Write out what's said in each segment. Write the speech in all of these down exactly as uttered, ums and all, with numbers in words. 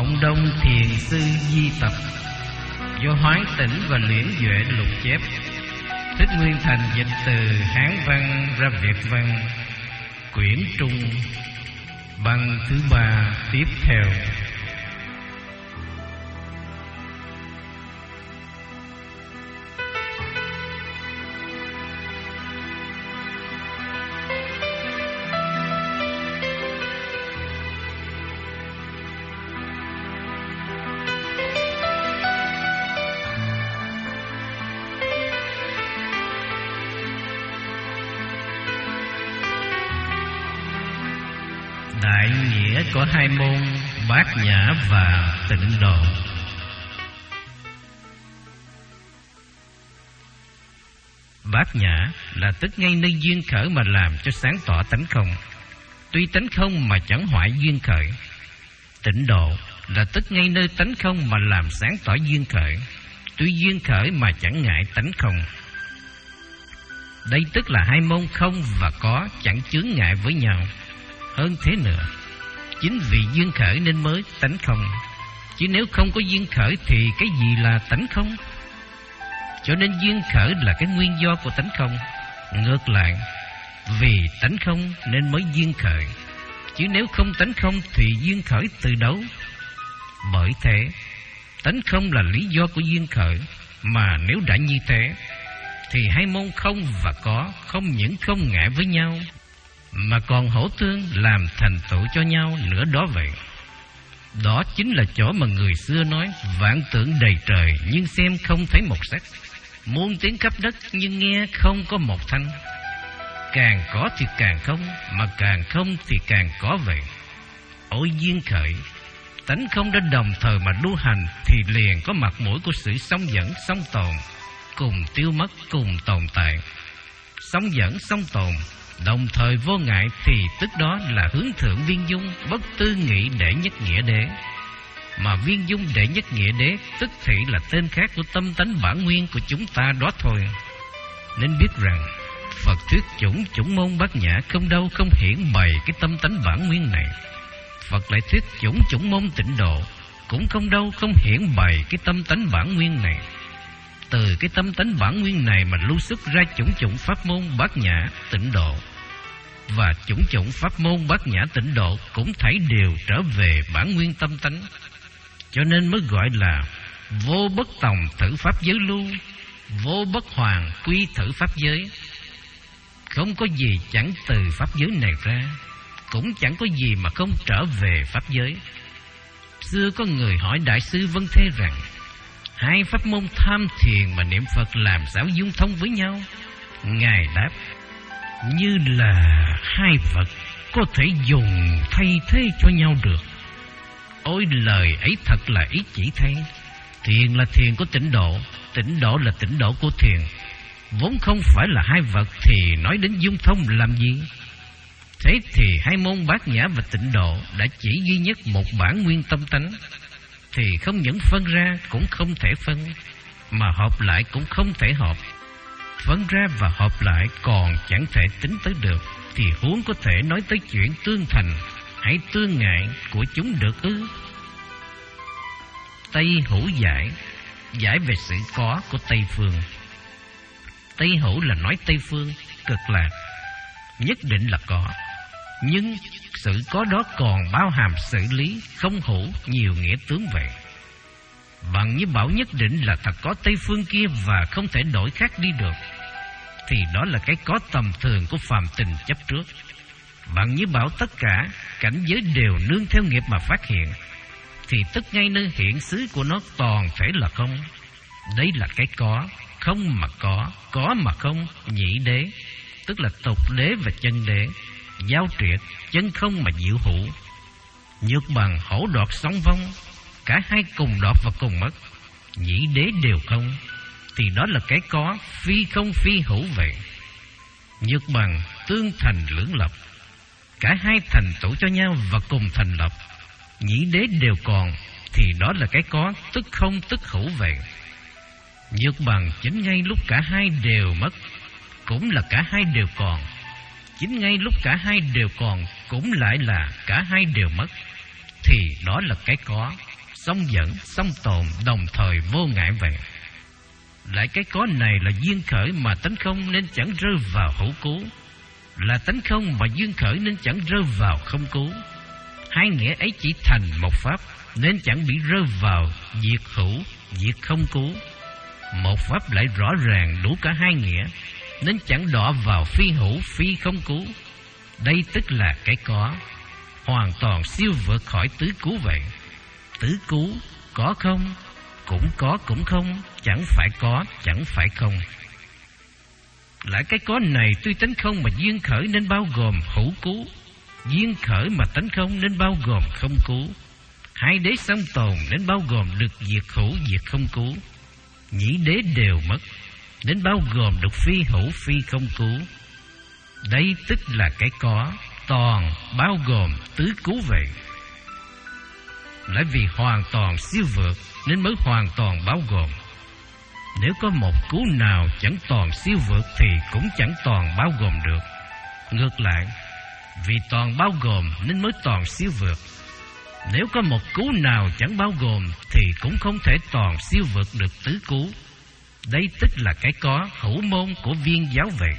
Mộng Đông Thiền Sư Di Tập, do Hoán Tỉnh và Liễn Duệ lục chép. Thích Nguyên Thành dịch từ Hán văn ra Việt văn, quyển Trung, băng thứ ba tiếp theo. Đại nghĩa có hai môn, Bát Nhã và Tịnh Độ. Bát Nhã là tức ngay nơi duyên khởi mà làm cho sáng tỏ tánh không, tuy tánh không mà chẳng hoại duyên khởi. Tịnh Độ là tức ngay nơi tánh không mà làm sáng tỏ duyên khởi, tuy duyên khởi mà chẳng ngại tánh không. Đây tức là hai môn không và có chẳng chướng ngại với nhau. Hơn thế nữa, chính vì duyên khởi nên mới tánh không, chứ nếu không có duyên khởi thì cái gì là tánh không? Cho nên duyên khởi là cái nguyên do của tánh không. Ngược lại, vì tánh không nên mới duyên khởi, chứ nếu không tánh không thì duyên khởi từ đâu? Bởi thế, tánh không là lý do của duyên khởi, mà nếu đã như thế thì hai môn không và có không những không ngại với nhau, mà còn hỗ tương làm thành tựu cho nhau nữa đó vậy. Đó chính là chỗ mà người xưa nói vạn tượng đầy trời nhưng xem không thấy một sắc, muôn tiếng khắp đất nhưng nghe không có một thanh. Càng có thì càng không, mà càng không thì càng có vậy. Ôi duyên khởi, tánh không đã đồng thời mà lưu hành thì liền có mặt mũi của sự song dẫn song tồn, cùng tiêu mất cùng tồn tại. Song dẫn song tồn đồng thời vô ngại thì tức đó là hướng thượng viên dung, bất tư nghị đệ nhất nghĩa đế. Mà viên dung đệ nhất nghĩa đế tức thị là tên khác của tâm tánh bản nguyên của chúng ta đó thôi. Nên biết rằng Phật thuyết chủng chủng môn Bát Nhã không đâu không hiển bày cái tâm tánh bản nguyên này. Phật lại thuyết chủng chủng môn Tịnh Độ cũng không đâu không hiển bày cái tâm tánh bản nguyên này. Từ cái tâm tánh bản nguyên này mà lưu xuất ra chủng chủng pháp môn Bát Nhã Tịnh Độ. Và chủng chủng pháp môn Bát Nhã Tịnh Độ cũng thảy đều trở về bản nguyên tâm tánh. Cho nên mới gọi là vô bất tòng thử pháp giới lưu, vô bất hoàng quy thử pháp giới. Không có gì chẳng từ pháp giới này ra, cũng chẳng có gì mà không trở về pháp giới. Xưa có người hỏi Đại sư Vân Thế rằng, hai pháp môn tham thiền và niệm Phật làm sao dung thông với nhau? Ngài đáp, như là hai vật có thể dùng thay thế cho nhau được. Ôi lời ấy thật là ý chỉ thay. Thiền là thiền của Tịnh Độ, Tịnh Độ là Tịnh Độ của thiền. Vốn không phải là hai vật thì nói đến dung thông làm gì? Thế thì hai môn Bát Nhã và Tịnh Độ đã chỉ duy nhất một bản nguyên tâm tánh, thì không những phân ra cũng không thể phân, mà hợp lại cũng không thể hợp. Phân ra và hợp lại còn chẳng thể tính tới được, thì huống có thể nói tới chuyện tương thành hay tương ngại của chúng được ư? Tây Hữu giải, giải về sự có của Tây Phương. Tây Hữu là nói Tây Phương cực lạc, nhất định là có, nhưng sự có đó còn bao hàm sự lý không hữu nhiều nghĩa tướng vậy. Bằng như bảo nhất định là thật có Tây Phương kia và không thể đổi khác đi được, thì đó là cái có tầm thường của phàm tình chấp trước. Bằng như bảo tất cả cảnh giới đều nương theo nghiệp mà phát hiện, thì tức ngay nơi hiện xứ của nó toàn thể là không. Đấy là cái có, không mà có, có mà không, nhị đế, tức là tục đế và chân đế, giao triệt, chân không mà diệu hữu. Nhược bằng hổ đoạt sóng vong, cả hai cùng đoạt và cùng mất, nhị đế đều không, thì đó là cái có, phi không phi hữu vậy. Nhược bằng tương thành lưỡng lập, cả hai thành tựu cho nhau và cùng thành lập, nhị đế đều còn, thì đó là cái có, tức không tức hữu vậy. Nhược bằng chính ngay lúc cả hai đều mất, cũng là cả hai đều còn, chính ngay lúc cả hai đều còn cũng lại là cả hai đều mất, thì đó là cái có, song dẫn, song tồn, đồng thời vô ngại vậy. Lại cái có này là duyên khởi mà tánh không nên chẳng rơi vào hữu cứu, là tánh không mà duyên khởi nên chẳng rơi vào không cứu. Hai nghĩa ấy chỉ thành một pháp, nên chẳng bị rơi vào diệt hữu, diệt không cứu. Một pháp lại rõ ràng đủ cả hai nghĩa, nên chẳng đọa vào phi hữu, phi không cứu. Đây tức là cái có, hoàn toàn siêu vượt khỏi tứ cứu vậy. Tứ cứu, có không, cũng có cũng không, chẳng phải có, chẳng phải không. Lại cái có này tuy tánh không mà duyên khởi nên bao gồm hữu cứu, duyên khởi mà tánh không nên bao gồm không cứu. Hai đế song tồn nên bao gồm được diệt hữu, diệt không cứu. Nhĩ đế đều mất nên bao gồm được phi hữu, phi không cứu. Đây tức là cái có, toàn bao gồm tứ cứu vậy. Lại vì hoàn toàn siêu vượt nên mới hoàn toàn bao gồm. Nếu có một cứu nào chẳng toàn siêu vượt thì cũng chẳng toàn bao gồm được. Ngược lại, vì toàn bao gồm nên mới toàn siêu vượt. Nếu có một cứu nào chẳng bao gồm thì cũng không thể toàn siêu vượt được tứ cứu. Đây tức là cái có hữu môn của viên giáo vậy.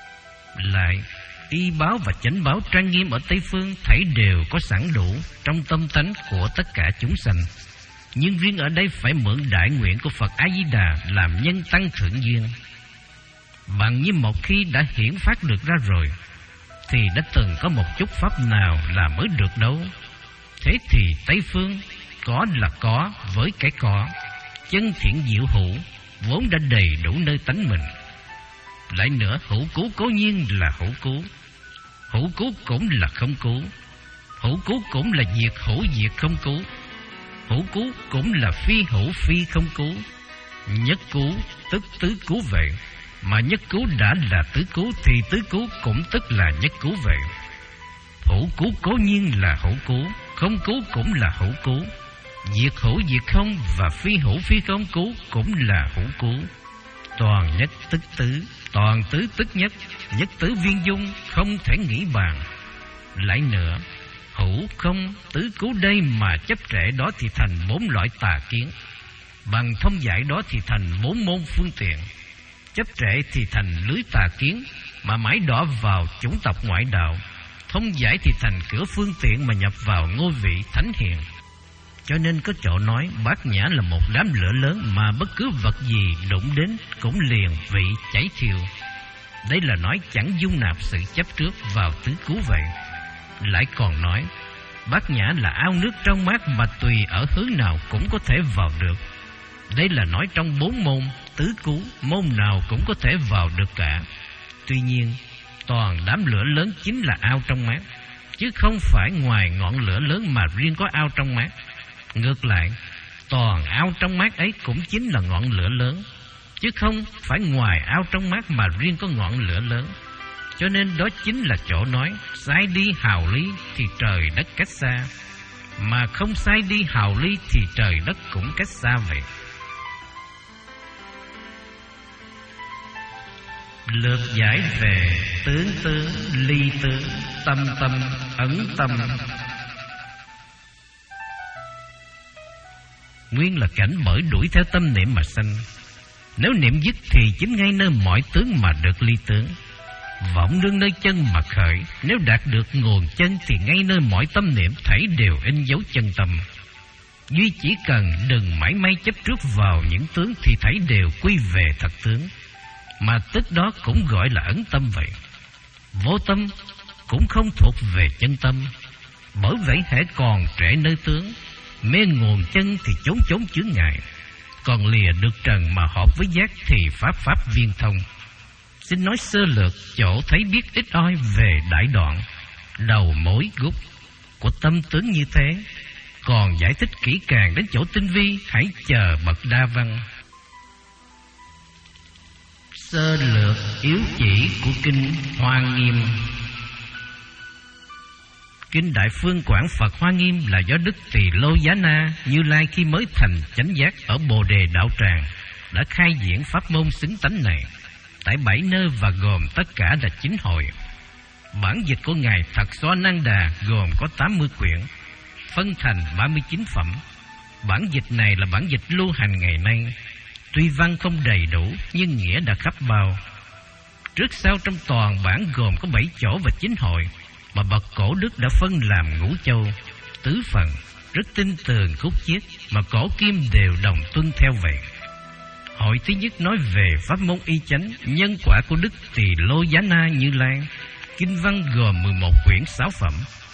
Lại, y báo và chánh báo trang nghiêm ở Tây Phương thảy đều có sẵn đủ trong tâm tánh của tất cả chúng sanh. Nhưng riêng ở đây phải mượn đại nguyện của Phật A-di-đà làm nhân tăng thượng duyên. Bằng như một khi đã hiển phát được ra rồi, thì đã từng có một chút pháp nào là mới được đâu. Thế thì Tây Phương có là có với cái có, chân thiện diệu hữu vốn đã đầy đủ nơi tánh mình. Lại nữa, hữu cứu cố nhiên là hữu cứu, hữu cứu cũng là không cứu, hữu cứu cũng là diệt hữu, diệt không cứu, hữu cứu cũng là phi hữu, phi không cứu. Nhất cứu tức tứ cứu vậy, mà nhất cứu đã là tứ cứu thì tứ cứu cũng tức là nhất cứu vậy. Hữu cứu cố nhiên là hữu cứu, không cứu cũng là hữu cứu, diệt hữu diệt không và phi hữu phi không cứu cũng là hữu cứu. Toàn nhất tức tứ, toàn tứ tức nhất, nhất tứ viên dung, không thể nghĩ bàn. Lại nữa, hữu không tứ cứu đây mà chấp trễ đó thì thành bốn loại tà kiến, bằng thông giải đó thì thành bốn môn phương tiện. Chấp trễ thì thành lưới tà kiến mà mãi đỏ vào chủng tộc ngoại đạo, thông giải thì thành cửa phương tiện mà nhập vào ngôi vị thánh hiền. Cho nên có chỗ nói Bát Nhã là một đám lửa lớn mà bất cứ vật gì đụng đến cũng liền vị cháy thiêu. Đây là nói chẳng dung nạp sự chấp trước vào tứ cứu vậy. Lại còn nói Bát Nhã là ao nước trong mát mà tùy ở hướng nào cũng có thể vào được. Đây là nói trong bốn môn tứ cứu, môn nào cũng có thể vào được cả. Tuy nhiên, toàn đám lửa lớn chính là ao trong mát, chứ không phải ngoài ngọn lửa lớn mà riêng có ao trong mát. Ngược lại, toàn ao trong mát ấy cũng chính là ngọn lửa lớn, chứ không phải ngoài ao trong mát mà riêng có ngọn lửa lớn. Cho nên đó chính là chỗ nói sai đi hào ly thì trời đất cách xa, mà không sai đi hào ly thì trời đất cũng cách xa vậy. Lược giải về tướng tướng, ly tướng, tâm tâm, ấn tâm. Nguyên là cảnh bởi đuổi theo tâm niệm mà sanh. Nếu niệm dứt thì chính ngay nơi mọi tướng mà được ly tướng. Vọng nương nơi chân mà khởi, nếu đạt được nguồn chân thì ngay nơi mọi tâm niệm thảy đều in dấu chân tâm. Duy chỉ cần đừng mảy may chấp trước vào những tướng thì thảy đều quy về thật tướng, mà tức đó cũng gọi là ấn tâm vậy. Vô tâm cũng không thuộc về chân tâm, bởi vậy hễ còn trễ nơi tướng, mê nguồn chân thì chốn chốn chướng ngại, còn lìa được trần mà hợp với giác thì pháp pháp viên thông. Xin nói sơ lược chỗ thấy biết ít oi về đại đoạn, đầu mối gốc của tâm tướng như thế. Còn giải thích kỹ càng đến chỗ tinh vi, hãy chờ bậc đa văn. Sơ lược yếu chỉ của Kinh Hoa Nghiêm. Kinh Đại Phương Quảng Phật Hoa Nghiêm là do Đức Tỳ Lô Giá Na Như Lai khi mới thành chánh giác ở Bồ Đề Đạo Tràng đã khai diễn pháp môn xứng tánh này tại bảy nơi và gồm tất cả là chín hội. Bản dịch của Ngài Thật Xoa Năng Đà gồm có tám mươi quyển, phân thành ba mươi chín phẩm. Bản dịch này là bản dịch lưu hành ngày nay. Tuy văn không đầy đủ nhưng nghĩa đã khắp bao. Trước sau trong toàn bản gồm có bảy chỗ và chín hội, mà bậc cổ đức đã phân làm ngũ châu, tứ phần, rất tinh tường khúc chiết, mà cổ kim đều đồng tuân theo vậy. Hội thứ nhất nói về pháp môn y chánh, nhân quả của Đức Tỳ Lô Giá Na Như Lai. Kinh văn gồm mười một quyển sáu phẩm.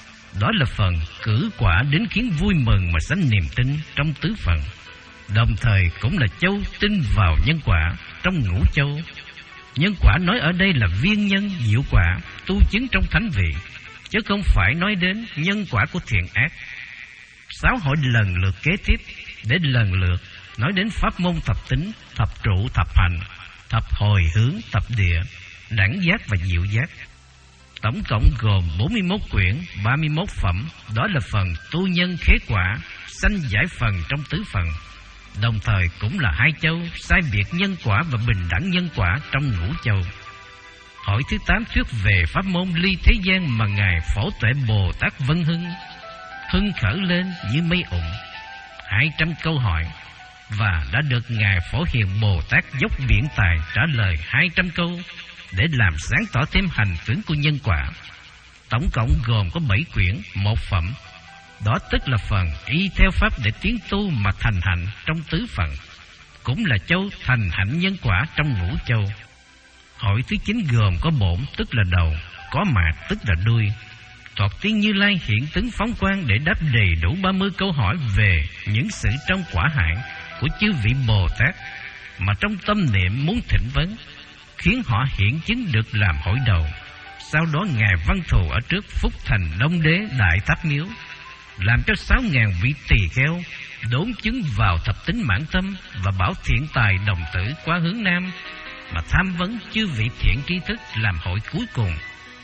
Đó là phần cử quả đến khiến vui mừng mà sanh niềm tin trong tứ phần, đồng thời cũng là châu tin vào nhân quả trong ngũ châu. Nhân quả nói ở đây là viên nhân diệu quả tu chứng trong thánh vị, chứ không phải nói đến nhân quả của thiện ác. Sáu hội lần lượt kế tiếp để lần lượt nói đến pháp môn thập tính, thập trụ, thập hành, thập hồi hướng, thập địa, đẳng giác và diệu giác. Tổng cộng gồm bốn mươi mốt quyển, ba mươi mốt phẩm. Đó là phần tu nhân khế quả, sanh giải phần trong tứ phần, đồng thời cũng là hai châu, sai biệt nhân quả và bình đẳng nhân quả trong ngũ châu. Hội thứ tám thuyết về pháp môn ly thế gian mà Ngài Phổ Tuệ Bồ Tát Vân Hưng hưng khởi lên như mây ụng, hai trăm câu hỏi, và đã được Ngài Phổ Hiền Bồ Tát dốc biện tài trả lời hai trăm câu để làm sáng tỏ thêm hành tướng của nhân quả. Tổng cộng gồm có bảy quyển, một phẩm. Đó tức là phần y theo pháp để tiến tu mà thành hạnh trong tứ phần, cũng là châu thành hạnh nhân quả trong ngũ châu. Hội thứ chín gồm có bổn tức là đầu, có mạt tức là đuôi. Thoạt tiên Như Lai hiện tướng phóng quang để đáp đầy đủ ba mươi câu hỏi về những sự trong quả hạnh của chư vị Bồ Tát mà trong tâm niệm muốn thỉnh vấn, khiến họ hiện chứng được làm hội đầu. Sau đó Ngài Văn Thù ở trước Phúc Thành Đông Đế Đại Tháp Miếu, làm cho sáu ngàn vị tỳ kheo đốn chứng vào thập tính mãn tâm, và bảo thiện tài đồng tử qua hướng nam mà tham vấn chư vị thiện tri thức làm hội cuối cùng,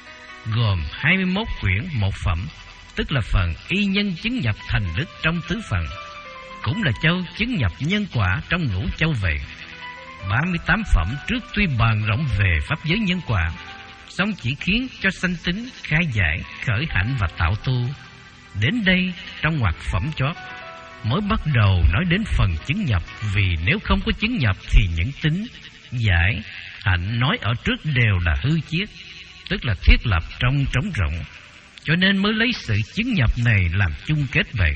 gồm hai mươi mốt quyển, một phẩm, tức là phần y nhân chứng nhập thành đức trong tứ phần, cũng là châu chứng nhập nhân quả trong ngũ châu vậy. ba mươi tám phẩm trước tuy bàn rộng về pháp giới nhân quả, song chỉ khiến cho sanh tính, khai giải, khởi hạnh và tạo tu. Đến đây trong ngoặc phẩm chót mới bắt đầu nói đến phần chứng nhập, vì nếu không có chứng nhập thì những tính, giải, hạnh nói ở trước đều là hư chiết, tức là thiết lập trong trống rỗng, cho nên mới lấy sự chứng nhập này làm chung kết vậy.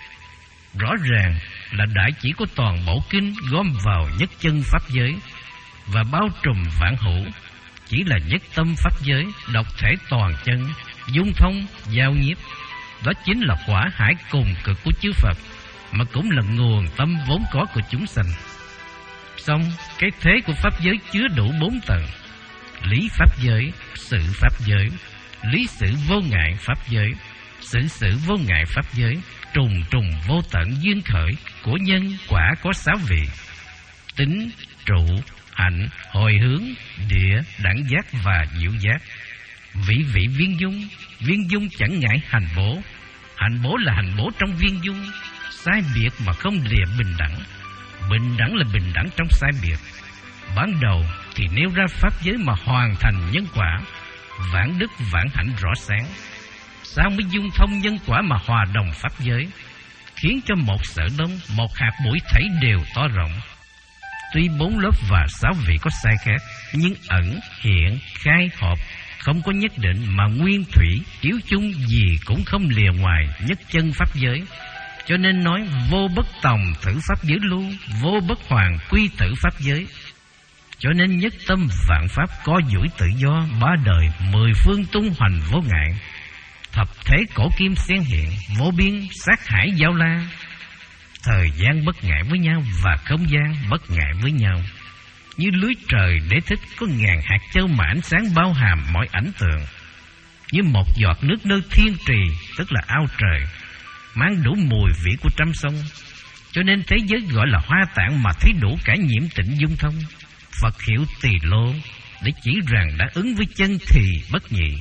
Rõ ràng là đại chỉ của toàn bộ kinh gom vào nhất chân pháp giới và bao trùm vạn hữu, chỉ là nhất tâm pháp giới, độc thể toàn chân, dung thông, giao nhiếp. Đó chính là quả hải cùng cực của chư Phật, mà cũng là nguồn tâm vốn có của chúng sanh. Song cái thế của pháp giới chứa đủ bốn tầng: lý pháp giới, sự pháp giới, lý sự vô ngại pháp giới, sự sự vô ngại pháp giới. Trùng trùng vô tận duyên khởi của nhân quả có sáu vị: tính, trụ, hạnh, hồi hướng, địa, đẳng giác và diệu giác. Vị vị viên dung, viên dung chẳng ngại hành bố. Hành bố là hành bố trong viên dung, sai biệt mà không lìa bình đẳng. Bình đẳng là bình đẳng trong sai biệt. Ban đầu thì nêu ra pháp giới mà hoàn thành nhân quả, vãng đức vãng hạnh rõ sáng. Sao mới dung thông nhân quả mà hòa đồng pháp giới, khiến cho một sở đông, một hạt bụi thảy đều to rộng. Tuy bốn lớp và sáu vị có sai khác, nhưng ẩn, hiện, khai, hợp không có nhất định, mà nguyên thủy chiếu chung gì cũng không lìa ngoài nhất chân pháp giới. Cho nên nói vô bất tòng thử pháp giới lưu, vô bất hoàng quy tử pháp giới. Cho nên nhất tâm vạn pháp có duỗi tự do, ba đời mười phương tung hoành vô ngại. Thập thế cổ kim xen hiện, vô biên sát hải giao la. Thời gian bất ngại với nhau và không gian bất ngại với nhau. Như lưới trời để thích có ngàn hạt châu mà ánh sáng bao hàm mọi ảnh tượng. Như một giọt nước nơi thiên trì, tức là ao trời, mang đủ mùi vị của trăm sông. Cho nên thế giới gọi là hoa tạng mà thấy đủ cả nhiễm tịnh dung thông. Phật hiệu Tỳ Lô để chỉ rằng đã ứng với chân thì bất nhị.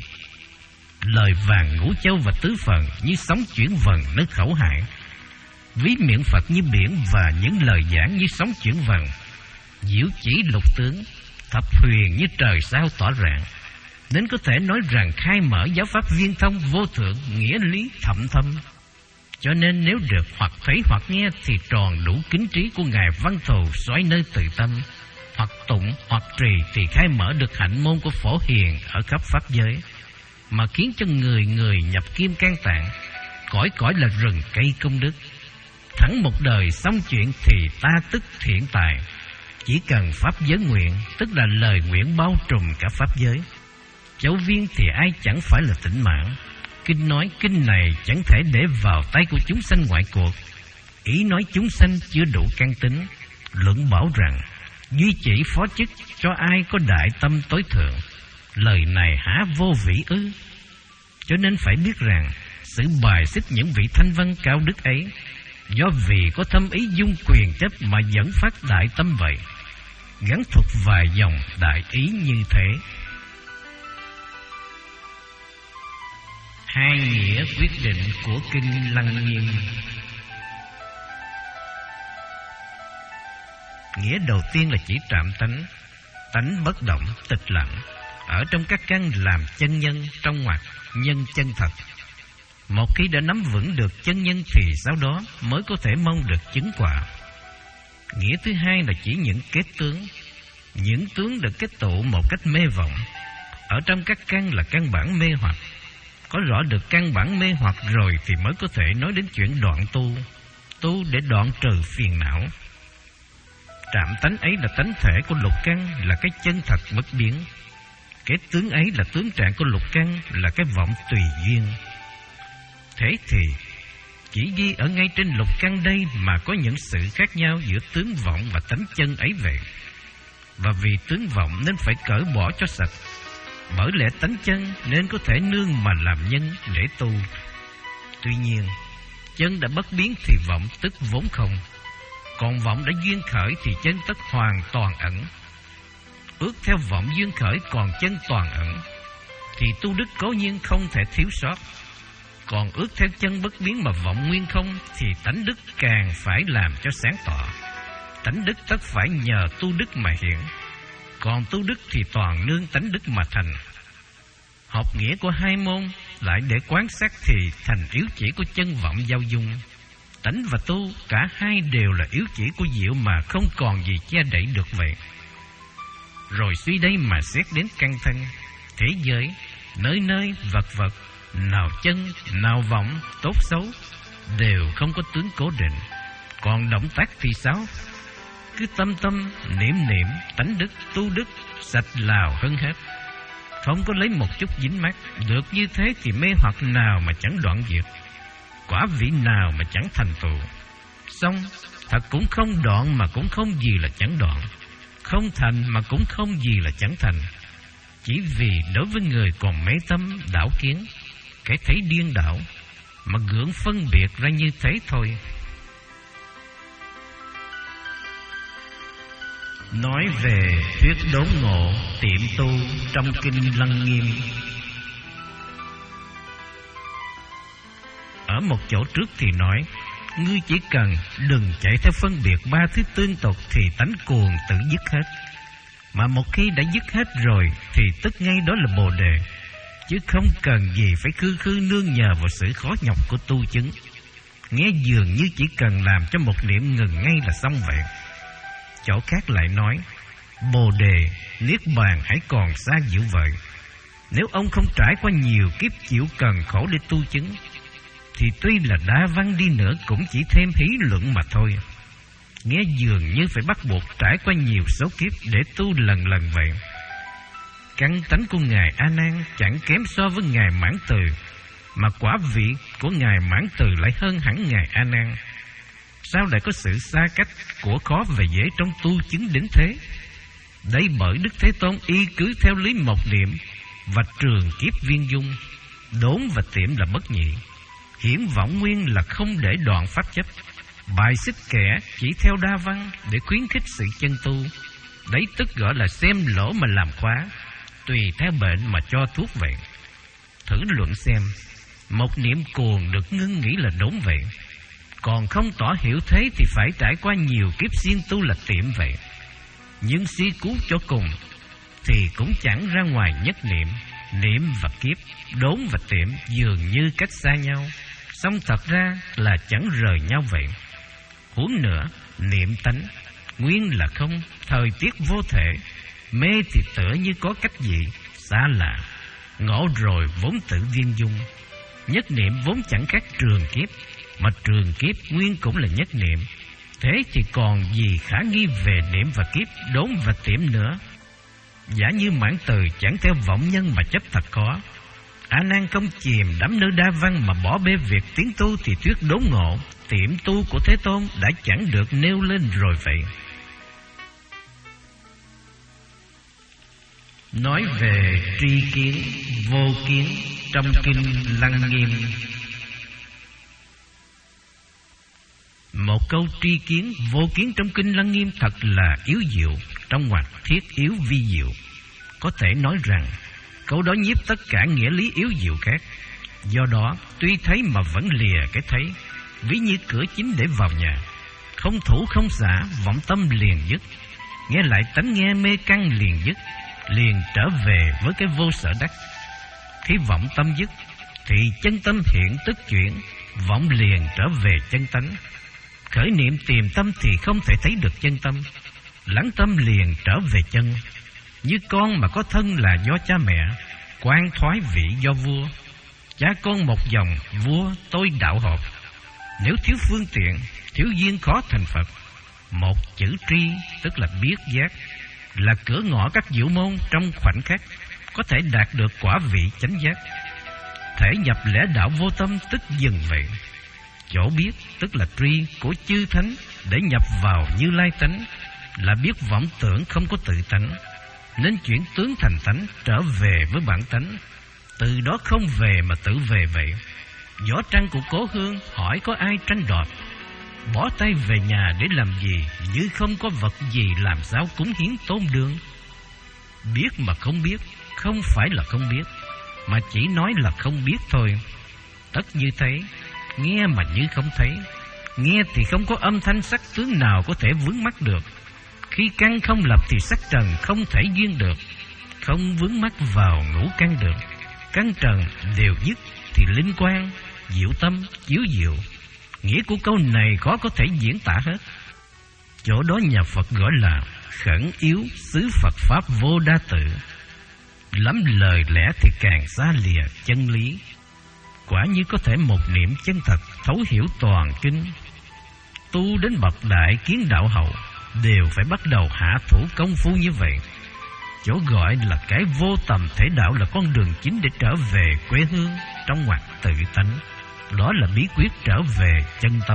Lời vàng ngũ châu và tứ phần như sóng chuyển vần nơi khẩu hải. Ví miệng Phật như biển và những lời giảng như sóng chuyển vần. Diệu chỉ lục tướng, thập huyền như trời sao tỏ rạng. Nên có thể nói rằng khai mở giáo pháp viên thông vô thượng, nghĩa lý thậm thâm. Cho nên nếu được hoặc thấy hoặc nghe thì tròn đủ kính trí của Ngài Văn Thù xoáy nơi tự tâm, hoặc tụng hoặc trì thì khai mở được hạnh môn của Phổ Hiền ở khắp pháp giới, mà khiến cho người người nhập kim can tạng, cõi cõi là rừng cây công đức. Thẳng một đời xong chuyện thì ta tức thiện tài. Chỉ cần pháp giới nguyện, tức là lời nguyện bao trùm cả pháp giới. Châu viên thì ai chẳng phải là tỉnh mãn. Kinh nói kinh này chẳng thể để vào tay của chúng sanh ngoại cuộc. Ý nói chúng sanh chưa đủ căn tính. Luận bảo rằng duy chỉ phó chức cho ai có đại tâm tối thượng. Lời này há vô vĩ ư? Cho nên phải biết rằng sự bài xích những vị thanh văn cao đức ấy, do vì có thâm ý dung quyền chấp mà dẫn phát đại tâm vậy. Gắn thuật vài dòng đại ý như thế. Hai nghĩa quyết định của kinh Lăng Nghiêm. Nghĩa đầu tiên là chỉ trạm tánh, tánh bất động, tịch lặng, ở trong các căn làm chân nhân, trong ngoặc nhân chân thật. Một khi đã nắm vững được chân nhân thì sau đó mới có thể mong được chứng quả. Nghĩa thứ hai là chỉ những kết tướng. Những tướng được kết tụ một cách mê vọng, ở trong các căn là căn bản mê hoặc. Có rõ được căn bản mê hoặc rồi thì mới có thể nói đến chuyện đoạn tu, tu để đoạn trừ phiền não. Trạm tánh ấy là tánh thể của lục căn, là cái chân thật bất biến. Cái tướng ấy là tướng trạng của lục căn, là cái vọng tùy duyên. Thế thì chỉ ghi ở ngay trên lục căn đây mà có những sự khác nhau giữa tướng vọng và tánh chân ấy vậy. Và vì tướng vọng nên phải cởi bỏ cho sạch, bởi lẽ tánh chân nên có thể nương mà làm nhân để tu. Tuy nhiên, chân đã bất biến thì vọng tức vốn không. Còn vọng đã duyên khởi thì chân tất hoàn toàn ẩn. Ước theo vọng duyên khởi còn chân toàn ẩn, thì tu đức cố nhiên không thể thiếu sót. Còn ước theo chân bất biến mà vọng nguyên không, thì tánh đức càng phải làm cho sáng tỏ. Tánh đức tất phải nhờ tu đức mà hiện, còn tu đức thì toàn nương tánh đức mà thành. Học nghĩa của hai môn lại để quán sát thì thành yếu chỉ của chân vọng giao dung. Tánh và tu cả hai đều là yếu chỉ của diệu mà không còn gì che đậy được vậy. Rồi suy đây mà xét đến căn thân, thế giới, nơi nơi vật vật, nào chân, nào vọng, tốt xấu, đều không có tướng cố định. Còn động tác thì sao? Cứ tâm tâm, niệm niệm, tánh đức, tu đức, sạch lào hơn hết. Không có lấy một chút dính mắc. Được như thế thì mê hoặc nào mà chẳng đoạn diệt, quả vị nào mà chẳng thành tựu. Xong, thật cũng không đoạn mà cũng không gì là chẳng đoạn, không thành mà cũng không gì là chẳng thành. Chỉ vì đối với người còn mê tâm đảo kiến, cái thấy điên đảo, mà gượng phân biệt ra như thế thôi. Nói về thuyết đốn ngộ tiệm tu trong kinh Lăng Nghiêm. Ở một chỗ trước thì nói, ngươi chỉ cần đừng chạy theo phân biệt ba thứ tương tục thì tánh cuồng tự dứt hết. Mà một khi đã dứt hết rồi thì tức ngay đó là Bồ Đề, chứ không cần gì phải khư khư nương nhờ vào sự khó nhọc của tu chứng. Nghe dường như chỉ cần làm cho một niệm ngừng ngay là xong vậy. Chỗ khác lại nói, Bồ Đề, Niết Bàn hãy còn xa dữ vậy. Nếu ông không trải qua nhiều kiếp chịu cần khổ để tu chứng, thì tuy là đa văn đi nữa cũng chỉ thêm hí luận mà thôi. Nghe dường như phải bắt buộc trải qua nhiều số kiếp để tu lần lần vậy. Căn tánh của Ngài A Nan chẳng kém so với Ngài Mãn Từ, mà quả vị của Ngài Mãn Từ lại hơn hẳn Ngài A Nan. Sao lại có sự xa cách của khó và dễ trong tu chứng đến thế? Đấy bởi Đức Thế Tôn y cứ theo lý một niệm và trường kiếp viên dung, đốn và tiệm là bất nhị, hiển vọng nguyên là không để đoạn pháp chấp, bài xích kẻ chỉ theo đa văn để khuyến khích sự chân tu. Đấy tức gọi là xem lỗ mà làm khóa, tùy theo bệnh mà cho thuốc vậy. Thử luận xem, một niệm cuồng được ngưng nghĩ là đốn vậy, còn không tỏ hiểu thế thì phải trải qua nhiều kiếp siêng tu là tiệm vậy. Nhưng si cú cho cùng thì cũng chẳng ra ngoài nhất niệm. Niệm và kiếp, đốn và tiệm dường như cách xa nhau, song thật ra là chẳng rời nhau vậy. Huống nữa, niệm tánh nguyên là không, thời tiết vô thể, mê thì tựa như có cách gì xa lạ, ngộ rồi vốn tự viên dung. Nhất niệm vốn chẳng khác trường kiếp, mà trường kiếp nguyên cũng là nhất niệm. Thế thì còn gì khả nghi về niệm và kiếp, đốn và tiệm nữa. Giả như mãn từ chẳng theo vọng nhân mà chấp thật khó. A Nan không chìm đắm nơi đa văn mà bỏ bê việc tiến tu thì thuyết đốn ngộ, tiệm tu của Thế Tôn đã chẳng được nêu lên rồi vậy. Nói về tri kiến, vô kiến trong kinh Lăng Nghiêm. Một câu tri kiến, vô kiến trong kinh Lăng Nghiêm thật là yếu diệu, trong ngoặc thiết yếu vi diệu. Có thể nói rằng câu đó nhiếp tất cả nghĩa lý yếu diệu khác. Do đó tuy thấy mà vẫn lìa cái thấy, ví như cửa chính để vào nhà, không thủ không xả, vọng tâm liền dứt. Nghe lại tánh nghe mê căng liền dứt, liền trở về với cái vô sở đắc. Khi vọng tâm dứt thì chân tâm hiện tức chuyển, vọng liền trở về chân tánh. Khởi niệm tìm tâm thì không thể thấy được chân tâm, lắng tâm liền trở về chân. Như con mà có thân là do cha mẹ, quan thoái vị do vua. Cha con một dòng, vua tôi đạo hợp. Nếu thiếu phương tiện, thiếu duyên khó thành Phật. Một chữ tri tức là biết giác, là cửa ngõ các diệu môn trong khoảnh khắc có thể đạt được quả vị chánh giác. Thể nhập lẽ đạo vô tâm tức dừng vậy. Chỗ biết tức là tri của chư thánh để nhập vào Như Lai tánh, là biết vọng tưởng không có tự tánh, nên chuyển tướng thành tánh, trở về với bản tánh. Từ đó không về mà tự về vậy. Võ trăng của cố hương hỏi có ai tranh đoạt, bỏ tay về nhà để làm gì, như không có vật gì làm sao cúng hiến tôn đường. Biết mà không biết, không phải là không biết, mà chỉ nói là không biết thôi. Tất như thấy, nghe mà như không thấy. Nghe thì không có âm thanh sắc tướng nào có thể vướng mắc được. Khi căn không lập thì sắc trần không thể duyên được, không vướng mắc vào ngũ căn được. Căn trần đều dứt thì linh quang, diệu tâm, chiếu diệu. Nghĩa của câu này khó có thể diễn tả hết. Chỗ đó nhà Phật gọi là khẩn yếu xứ Phật Pháp vô đa tự. Lắm lời lẽ thì càng xa lìa chân lý. Quả như có thể một niệm chân thật thấu hiểu toàn kinh. Tu đến bậc đại kiến đạo hậu đều phải bắt đầu hạ thủ công phu như vậy. Chỗ gọi là cái vô tầm thể đạo là con đường chính để trở về quê hương trong ngoặc tự tánh. Đó là bí quyết trở về chân tâm.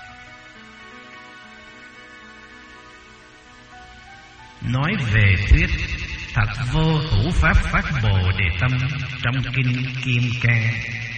Nói về thuyết thật vô hữu pháp phát bồ đề tâm trong kinh Kim Cang.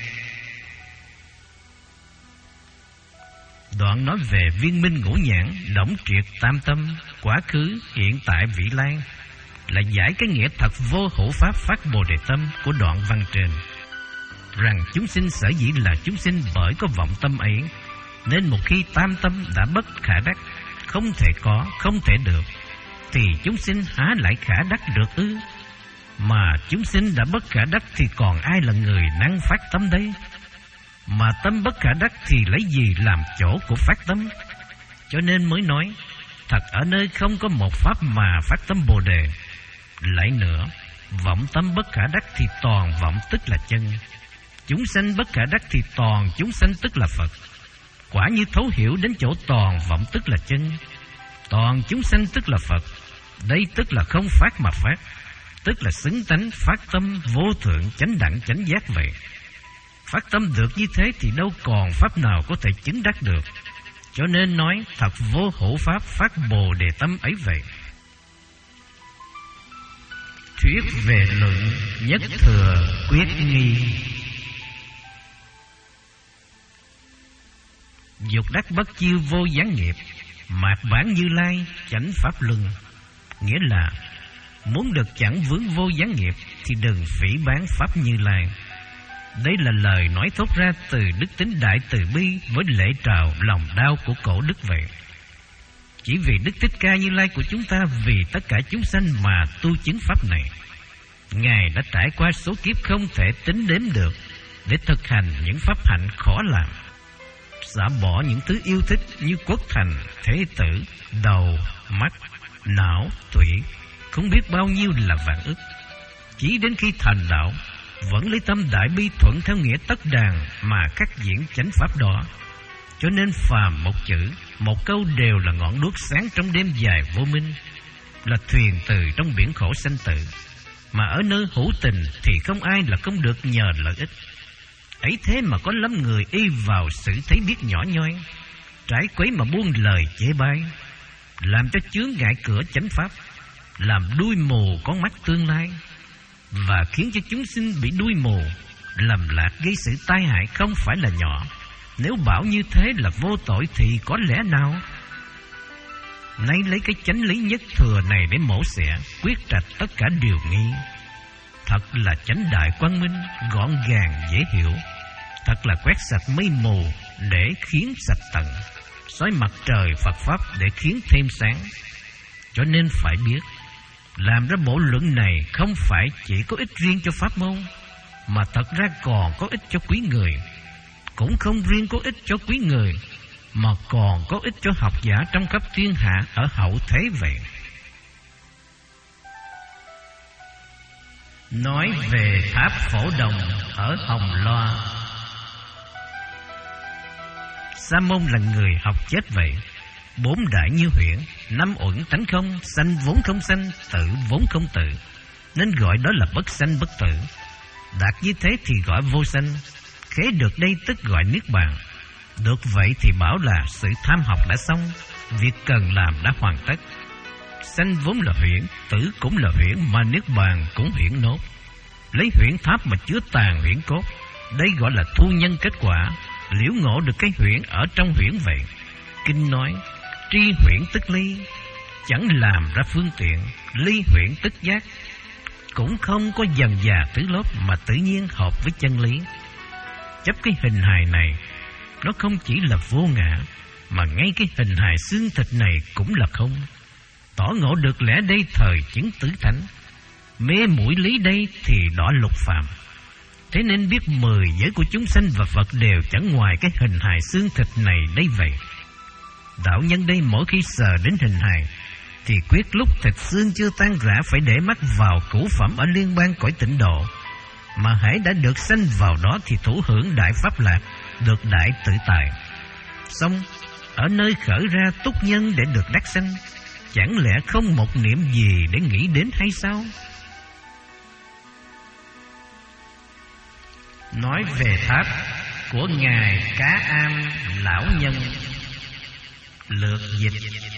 Đoạn nói về viên minh ngũ nhãn, đổng triệt tam tâm, quá khứ, hiện tại, vị lai, là giải cái nghĩa thật vô hữu pháp phát bồ đề tâm của đoạn văn trên. Rằng chúng sinh sở dĩ là chúng sinh bởi có vọng tâm ấy, nên một khi tam tâm đã bất khả đắc, không thể có, không thể được, thì chúng sinh há lại khả đắc được ư? Mà chúng sinh đã bất khả đắc thì còn ai là người năng phát tâm đây? Mà tâm bất khả đắc thì lấy gì làm chỗ của phát tâm? Cho nên mới nói thật ở nơi không có một pháp mà phát tâm bồ đề. Lại nữa, vọng tâm bất khả đắc thì toàn vọng tức là chân. Chúng sanh bất khả đắc thì toàn chúng sanh tức là Phật. Quả như thấu hiểu đến chỗ toàn vọng tức là chân, toàn chúng sanh tức là Phật. Đây tức là không phát mà phát, tức là xứng tánh phát tâm vô thượng chánh đẳng chánh giác vậy. Phát tâm được như thế thì đâu còn pháp nào có thể chứng đắc được. Cho nên nói thật vô hữu pháp phát bồ đề tâm ấy vậy. Thuyết về luận nhất thừa quyết nghi. Dục đắc bất chiêu vô gián nghiệp, mạt bản Như Lai chánh pháp luân. Nghĩa là muốn được chẳng vướng vô gián nghiệp thì đừng phỉ báng pháp Như Lai. Đây là lời nói thốt ra từ đức tính đại từ bi với lễ trào lòng đau của cổ đức vậy. Chỉ vì Đức Thích Ca Như Lai của chúng ta vì tất cả chúng sanh mà tu chứng pháp này. Ngài đã trải qua số kiếp không thể tính đếm được, để thực hành những pháp hạnh khó làm, xả bỏ những thứ yêu thích như quốc thành, thế tử, đầu, mắt, não, tủy, không biết bao nhiêu là vạn ức. Chỉ đến khi thành đạo, vẫn lấy tâm đại bi thuận theo nghĩa tất đàn mà khắc diễn chánh pháp đó. Cho nên phàm một chữ, một câu đều là ngọn đuốc sáng trong đêm dài vô minh, là thuyền từ trong biển khổ sanh tử. Mà ở nơi hữu tình thì không ai là không được nhờ lợi ích. Ấy thế mà có lắm người y vào sự thấy biết nhỏ nhoi, trái quấy mà buông lời chê bai, làm cho chướng ngại cửa chánh pháp, làm đuôi mù con mắt tương lai, và khiến cho chúng sinh bị đuôi mù, lầm lạc gây sự tai hại không phải là nhỏ. Nếu bảo như thế là vô tội thì có lẽ nào? Nay lấy cái chánh lý nhất thừa này để mổ xẻ, quyết trạch tất cả điều nghi. Thật là chánh đại quang minh, gọn gàng dễ hiểu. Thật là quét sạch mây mù để khiến sạch tận, soi mặt trời Phật pháp để khiến thêm sáng. Cho nên phải biết, làm ra bộ luận này không phải chỉ có ích riêng cho pháp môn, mà thật ra còn có ích cho quý người. Cũng không riêng có ích cho quý người, mà còn có ích cho học giả trong khắp thiên hạ ở hậu thế vậy. Nói về tháp Phổ Đồng ở Hồng Loa. Sa môn là người học chết vậy. Bốn đại như huyễn, năm uẩn tánh không, sanh vốn không sanh, tự vốn không tự, nên gọi đó là bất sanh bất tử. Đạt như thế thì gọi vô sanh, khế được đây tức gọi niết bàn. Được vậy thì bảo là sự tham học đã xong, việc cần làm đã hoàn tất. Sanh vốn là huyễn, tử cũng là huyễn, mà niết bàn cũng huyễn nốt. Lấy huyễn tháp mà chứa tàn huyễn cốt, đây gọi là thu nhân kết quả, liễu ngộ được cái huyễn ở trong huyễn vậy. Kinh nói, tri huyễn tức ly, chẳng làm ra phương tiện, ly huyễn tức giác. Cũng không có dần dà tứ lốp mà tự nhiên hợp với chân lý. Chấp cái hình hài này, nó không chỉ là vô ngã, mà ngay cái hình hài xương thịt này cũng là không. Tỏ ngộ được lẽ đây thời chứng tứ thánh, mê mũi lý đây thì đỏ lục phạm. Thế nên biết mười giới của chúng sanh và Phật đều chẳng ngoài cái hình hài xương thịt này đây vậy. Đạo nhân đây mỗi khi sờ đến hình hài thì quyết lúc thịt xương chưa tan rã phải để mắt vào cửu phẩm ở liên bang cõi tịnh độ. Mà hãy đã được sanh vào đó thì thụ hưởng đại pháp lạc, được đại tự tại. Xong ở nơi khởi ra túc nhân để được đắc sanh, chẳng lẽ không một niệm gì để nghĩ đến hay sao? Nói về tháp của Ngài Cá Am Lão Nhân. Lược dịch.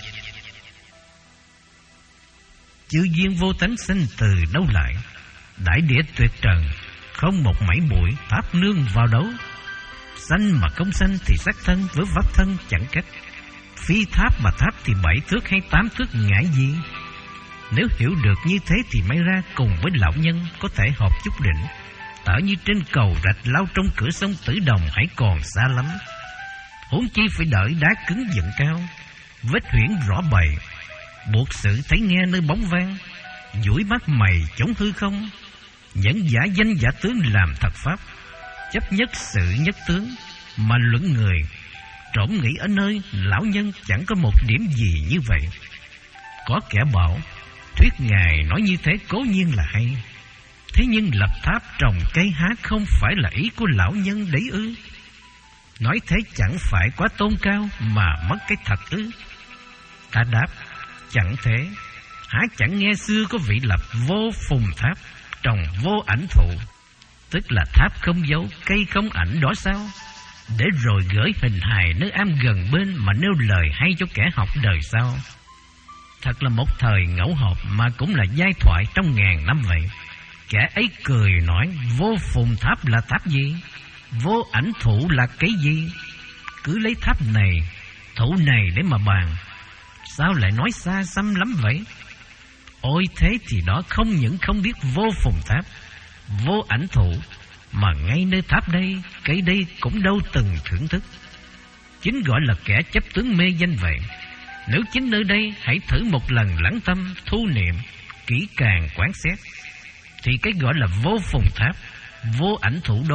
Chư duyên vô tánh sinh từ đâu lại, đại địa tuyệt trần, không một mảy bụi, tháp nương vào đấu. Sanh mà không sanh thì sắc thân với pháp thân chẳng cách. Phi tháp mà tháp thì bảy thước hay tám thước ngại gì? Nếu hiểu được như thế thì may ra cùng với lão nhân có thể hợp chút đỉnh. Tở như trên cầu rạch lao trong cửa sông Tử Đồng hãy còn xa lắm. Huống chi phải đợi đá cứng dựng cao, vết huyễn rõ bày, buộc sự thấy nghe nơi bóng vang, dũi mắt mày chống hư không, những giả danh giả tướng làm thật pháp, chấp nhất sự nhất tướng mà luận người. Trộm nghĩ ở nơi lão nhân chẳng có một điểm gì như vậy. Có kẻ bảo thuyết Ngài nói như thế cố nhiên là hay, thế nhưng lập tháp trồng cây há không phải là ý của lão nhân đấy ư? Nói thế chẳng phải quá tôn cao mà mất cái thật ư? Ta đáp, chẳng thế. Há chẳng nghe xưa có vị lập vô phùng tháp, trồng vô ảnh thụ, tức là tháp không dấu, cây không ảnh đó sao? Để rồi gửi hình hài nơi am gần bên mà nêu lời hay cho kẻ học đời sau. Thật là một thời ngẫu hộp mà cũng là giai thoại trong ngàn năm vậy. Kẻ ấy cười nói, vô phùng tháp là tháp gì? Vô ảnh thụ là cái gì? Cứ lấy tháp này, thụ này để mà bàn, sao lại nói xa xăm lắm vậy? Ôi thế thì đó không những không biết vô phùng tháp, vô ảnh thụ, mà ngay nơi tháp đây, cây đây cũng đâu từng thưởng thức. Chính gọi là kẻ chấp tướng mê danh vậy. Nếu chính nơi đây hãy thử một lần lắng tâm, thu niệm, kỹ càng quán xét, thì cái gọi là vô phùng tháp, vô ảnh thụ đó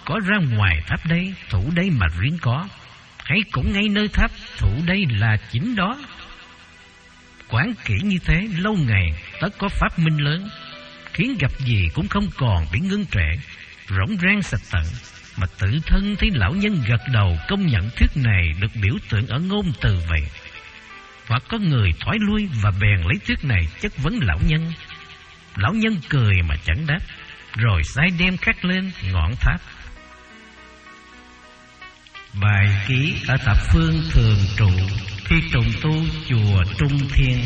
có ra ngoài tháp đây, thủ đây mà riêng có, hay cũng ngay nơi tháp, thủ đây là chính đó. Quán kỹ như thế, lâu ngày tất có phát minh lớn, khiến gặp gì cũng không còn bị ngưng trệ, rỗng rang sạch tận. Mà tự thân thấy lão nhân gật đầu công nhận thuyết này được biểu tượng ở ngôn từ vậy. Hoặc có người thoái lui và bèn lấy thuyết này chất vấn lão nhân. Lão nhân cười mà chẳng đáp, rồi sai đem khắc lên ngọn tháp. Bài ký ở Thập Phương thường trụ, khi trùng tu chùa Trung Thiên.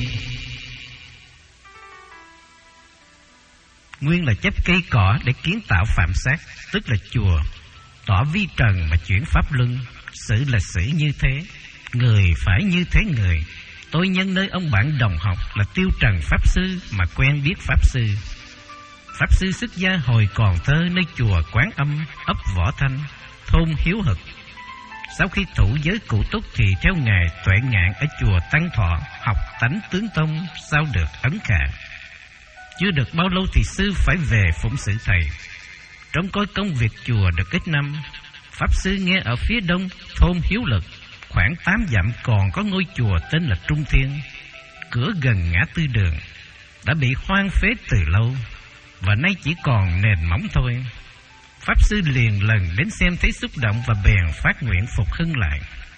Nguyên là chấp cây cỏ để kiến tạo phạm sát, tức là chùa. Tỏ vi trần mà chuyển pháp luân, xử là xử như thế, người phải như thế người. Tôi nhân nơi ông bạn đồng học là Tiêu Trần Pháp Sư mà quen biết Pháp Sư. Pháp Sư xuất gia hồi còn thơ nơi chùa Quán Âm, ấp Võ Thanh, thôn Hiếu Hực. Sau khi thụ giới cụ túc thì theo ngài Tuệ Ngạn ở chùa Tăng Thọ học tánh tướng tông, sao được ấn khả. Chưa được bao lâu thì sư phải về phụng sự thầy. Trong coi công việc chùa được ít năm, Pháp Sư nghe ở phía đông thôn Hiếu Lực, khoảng tám dặm còn có ngôi chùa tên là Trung Thiên, cửa gần ngã tư đường, đã bị hoang phế từ lâu và nay chỉ còn nền móng thôi. Pháp Sư liền lần đến xem thấy xúc động và bèn phát nguyện phục hưng lại.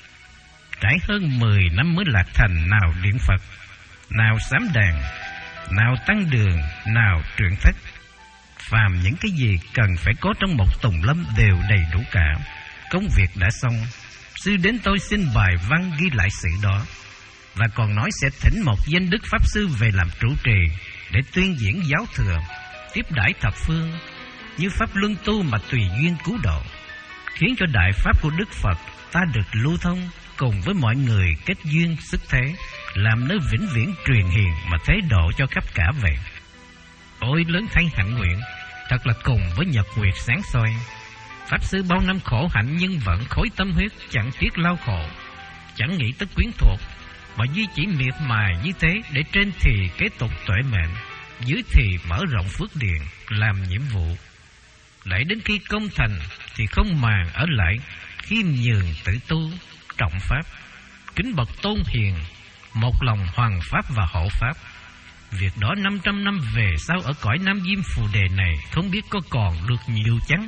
Trải hơn mười năm mới lạc thành, nào điện Phật, nào sám đàn, nào tăng đường, nào truyện thất. Phàm những cái gì cần phải có trong một tùng lâm đều đầy đủ cả. Công việc đã xong, sư đến tôi xin bài văn ghi lại sự đó, và còn nói sẽ thỉnh một danh đức Pháp Sư về làm trụ trì để tuyên diễn giáo thừa, tiếp đãi thập phương, như pháp luân tu mà tùy duyên cứu độ, khiến cho đại pháp của Đức Phật ta được lưu thông, cùng với mọi người kết duyên sức thế, làm nơi vĩnh viễn truyền hiền mà thế độ cho khắp cả vậy. Ôi lớn thay hạnh nguyện, thật là cùng với nhật nguyệt sáng soi. Pháp Sư bao năm khổ hạnh nhưng vẫn khối tâm huyết, chẳng tiếc lao khổ, chẳng nghĩ tới quyến thuộc, mà duy chỉ miệt mài như thế để trên thì kế tục tuệ mệnh, dưới thì mở rộng phước điền, làm nhiệm vụ. Lại đến khi công thành thì không màng ở lại, khiêm nhường tự tu, trọng pháp, kính bậc tôn hiền, một lòng hoàng pháp và hộ pháp. Việc đó năm trăm năm về sau ở cõi Nam Diêm Phù Đề này không biết có còn được nhiều chăng?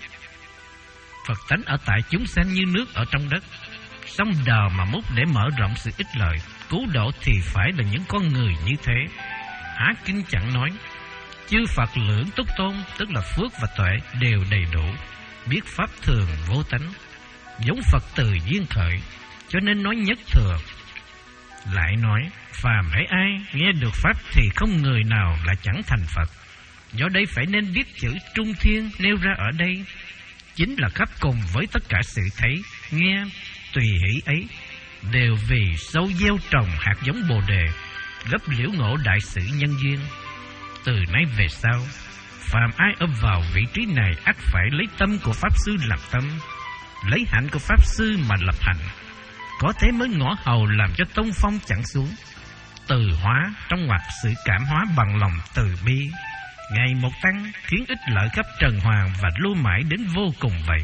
Phật tánh ở tại chúng sanh như nước ở trong đất, sông đào mà múc để mở rộng sự ích lợi, cứu độ thì phải là những con người như thế. Há kinh chẳng nói, chư Phật lưỡng túc tôn, tức là phước và tuệ đều đầy đủ, biết pháp thường vô tánh, giống Phật từ duyên khởi, cho nên nói nhất thừa. Lại nói, phàm hễ ai nghe được pháp thì không người nào là chẳng thành Phật. Do đây phải nên biết chữ Trung Thiên nêu ra ở đây, chính là khắp cùng với tất cả sự thấy, nghe, tùy hỷ ấy, đều vì sâu gieo trồng hạt giống Bồ Đề, gấp liễu ngộ đại sự nhân duyên. Từ nay về sau, phàm ai ở vào vị trí này ắt phải lấy tâm của Pháp Sư làm tâm, lấy hạnh của Pháp Sư mà lập hạnh. Có thế mới ngõ hầu làm cho tông phong chẳng xuống. Từ hóa trong ngoặc sự cảm hóa bằng lòng từ bi, ngày một tăng, khiến ích lợi khắp trần hoàng và lưu mãi đến vô cùng vậy.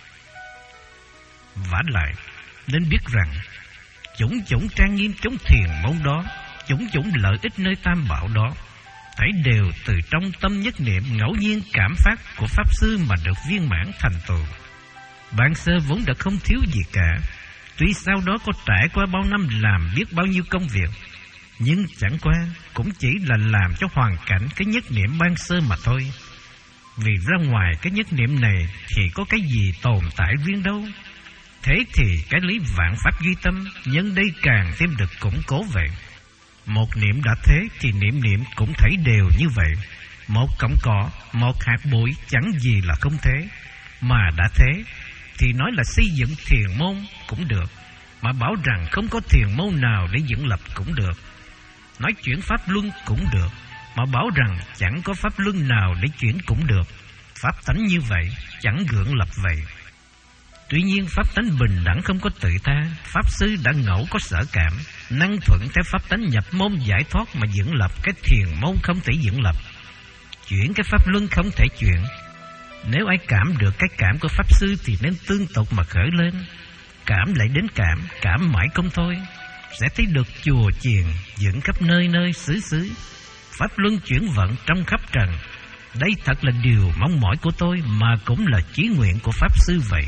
Vả lại, nên biết rằng chủng chủng trang nghiêm chống thiền môn đó, chủng chủng lợi ích nơi tam bảo đó, thấy đều từ trong tâm nhất niệm ngẫu nhiên cảm phát của Pháp Sư mà được viên mãn thành tựu. Ban sơ vốn đã không thiếu gì cả, tuy sau đó có trải qua bao năm làm biết bao nhiêu công việc, nhưng chẳng qua cũng chỉ là làm cho hoàn cảnh cái nhất niệm ban sơ mà thôi. Vì ra ngoài cái nhất niệm này thì có cái gì tồn tại riêng đâu. Thế thì cái lý vạn pháp duy tâm nhân đây càng thêm được củng cố vậy. Một niệm đã thế thì niệm niệm cũng thấy đều như vậy. Một cọng cỏ, một hạt bụi chẳng gì là không thế. Mà đã thế thì nói là xây dựng thiền môn cũng được, mà bảo rằng không có thiền môn nào để dựng lập cũng được. Nói chuyển pháp luân cũng được, mà bảo rằng chẳng có pháp luân nào để chuyển cũng được. Pháp tánh như vậy, chẳng gượng lập vậy. Tuy nhiên pháp tánh bình đẳng không có tự ta, Pháp Sư đã ngẫu có sở cảm, năng thuận theo pháp tánh nhập môn giải thoát mà dựng lập cái thiền môn không thể dựng lập, chuyển cái pháp luân không thể chuyển. Nếu ai cảm được cái cảm của Pháp Sư thì nên tương tục mà khởi lên. Cảm lại đến cảm, cảm mãi không thôi. Sẽ thấy được chùa chiền dựng khắp nơi nơi xứ xứ, Pháp luân chuyển vận trong khắp trần. Đây thật là điều mong mỏi của tôi, mà cũng là chí nguyện của Pháp Sư vậy.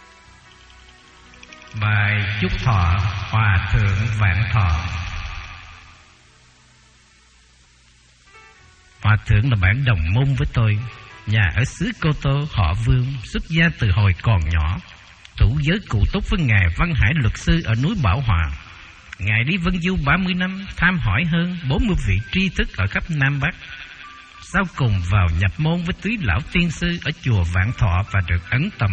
Bài chúc thọ Hòa Thượng Vạn Thọ. Hòa Thượng là bạn đồng môn với tôi, nhà ở xứ Cô Tô, họ Vương, xuất gia từ hồi còn nhỏ, thủ giới cụ túc với Ngài Văn Hải Luật Sư ở núi Bảo Hòa. Ngài đi vân du ba mươi năm, tham hỏi hơn bốn mươi vị tri thức ở khắp Nam Bắc. Sau cùng vào nhập môn với túy lão tiên sư ở chùa Vạn Thọ và được ấn tâm.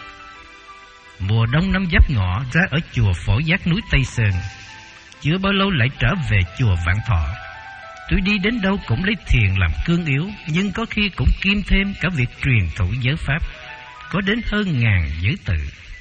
Mùa đông năm Giáp Ngọ ra ở chùa Phổ Giác núi Tây Sơn. Chưa bao lâu lại trở về chùa Vạn Thọ. Tôi đi đến đâu cũng lấy thiền làm cương yếu, nhưng có khi cũng kiêm thêm cả việc truyền thụ giới pháp, có đến hơn ngàn giới tự.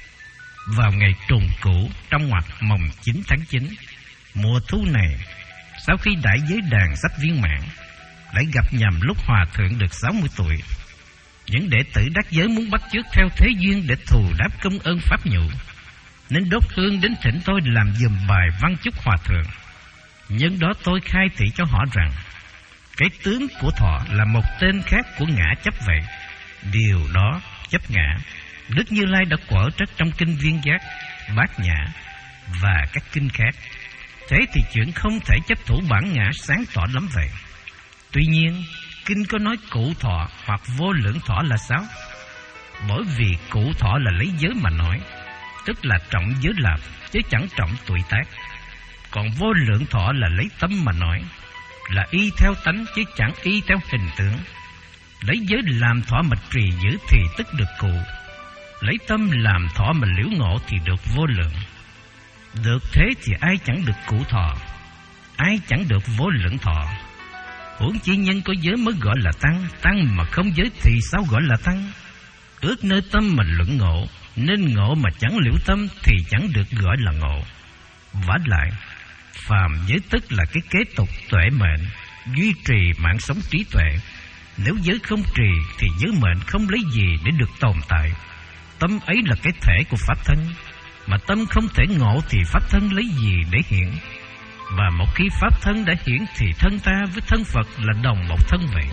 Vào ngày trùng cũ trong ngoặc mồng chín tháng chín, mùa thu này, sau khi đại giới đàn sắp viên mãn, lại gặp nhầm lúc Hòa Thượng được sáu mươi tuổi. Những đệ tử đắc giới muốn bắt chước theo thế duyên để thù đáp công ơn pháp nhũ, nên đốt hương đến thỉnh tôi làm dùm bài văn chúc Hòa Thượng. Nhưng đó tôi khai thị cho họ rằng cái tướng của thọ là một tên khác của ngã chấp vậy. Điều đó chấp ngã, Đức Như Lai đã quở trách trong kinh Viên Giác, Bát Nhã và các kinh khác. Thế thì chuyện không thể chấp thủ bản ngã sáng tỏ lắm vậy. Tuy nhiên, kinh có nói cụ thọ hoặc vô lượng thọ là sao? Bởi vì cụ thọ là lấy giới mà nói, tức là trọng giới làm, chứ chẳng trọng tuổi tác. Còn vô lượng thọ là lấy tâm mà nói, là y theo tánh chứ chẳng y theo hình tướng. Lấy giới làm thọ mà trì giữ thì tức được cụ, lấy tâm làm thọ mà liễu ngộ thì được vô lượng. Được thế thì ai chẳng được cụ thọ, ai chẳng được vô lượng thọ. Huống chi nhân có giới mới gọi là tăng, tăng mà không giới thì sao gọi là tăng? Ước nơi tâm mà luận ngộ, nên ngộ mà chẳng liễu tâm thì chẳng được gọi là ngộ. Vả lại, phàm giới tức là cái kế tục tuệ mệnh, duy trì mạng sống trí tuệ. Nếu giới không trì thì giới mệnh không lấy gì để được tồn tại. Tâm ấy là cái thể của pháp thân, mà tâm không thể ngộ thì pháp thân lấy gì để hiện? Và một khi pháp thân đã hiển thì thân ta với thân Phật là đồng một thân vậy.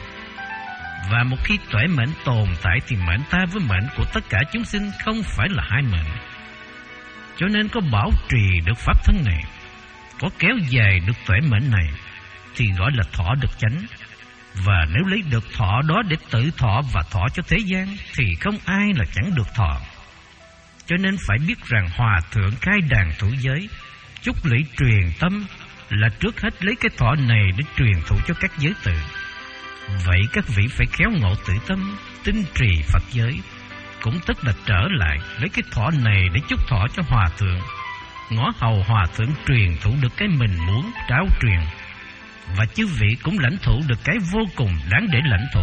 Và một khi tuệ mệnh tồn tại thì mệnh ta với mệnh của tất cả chúng sinh không phải là hai mệnh. Cho nên có bảo trì được pháp thân này, có kéo dài được tuệ mệnh này, thì gọi là thọ được chánh. Và nếu lấy được thọ đó để tự thọ và thọ cho thế gian, thì không ai là chẳng được thọ. Cho nên phải biết rằng Hòa Thượng khai đàn thủ giới, chúc lễ truyền tâm là trước hết lấy cái thọ này để truyền thụ cho các giới tự. Vậy các vị phải khéo ngộ tự tâm, tinh trì Phật giới, cũng tức là trở lại lấy cái thọ này để chúc thọ cho Hòa Thượng, ngõ hầu Hòa Thượng truyền thụ được cái mình muốn trao truyền, và chư vị cũng lãnh thụ được cái vô cùng đáng để lãnh thụ.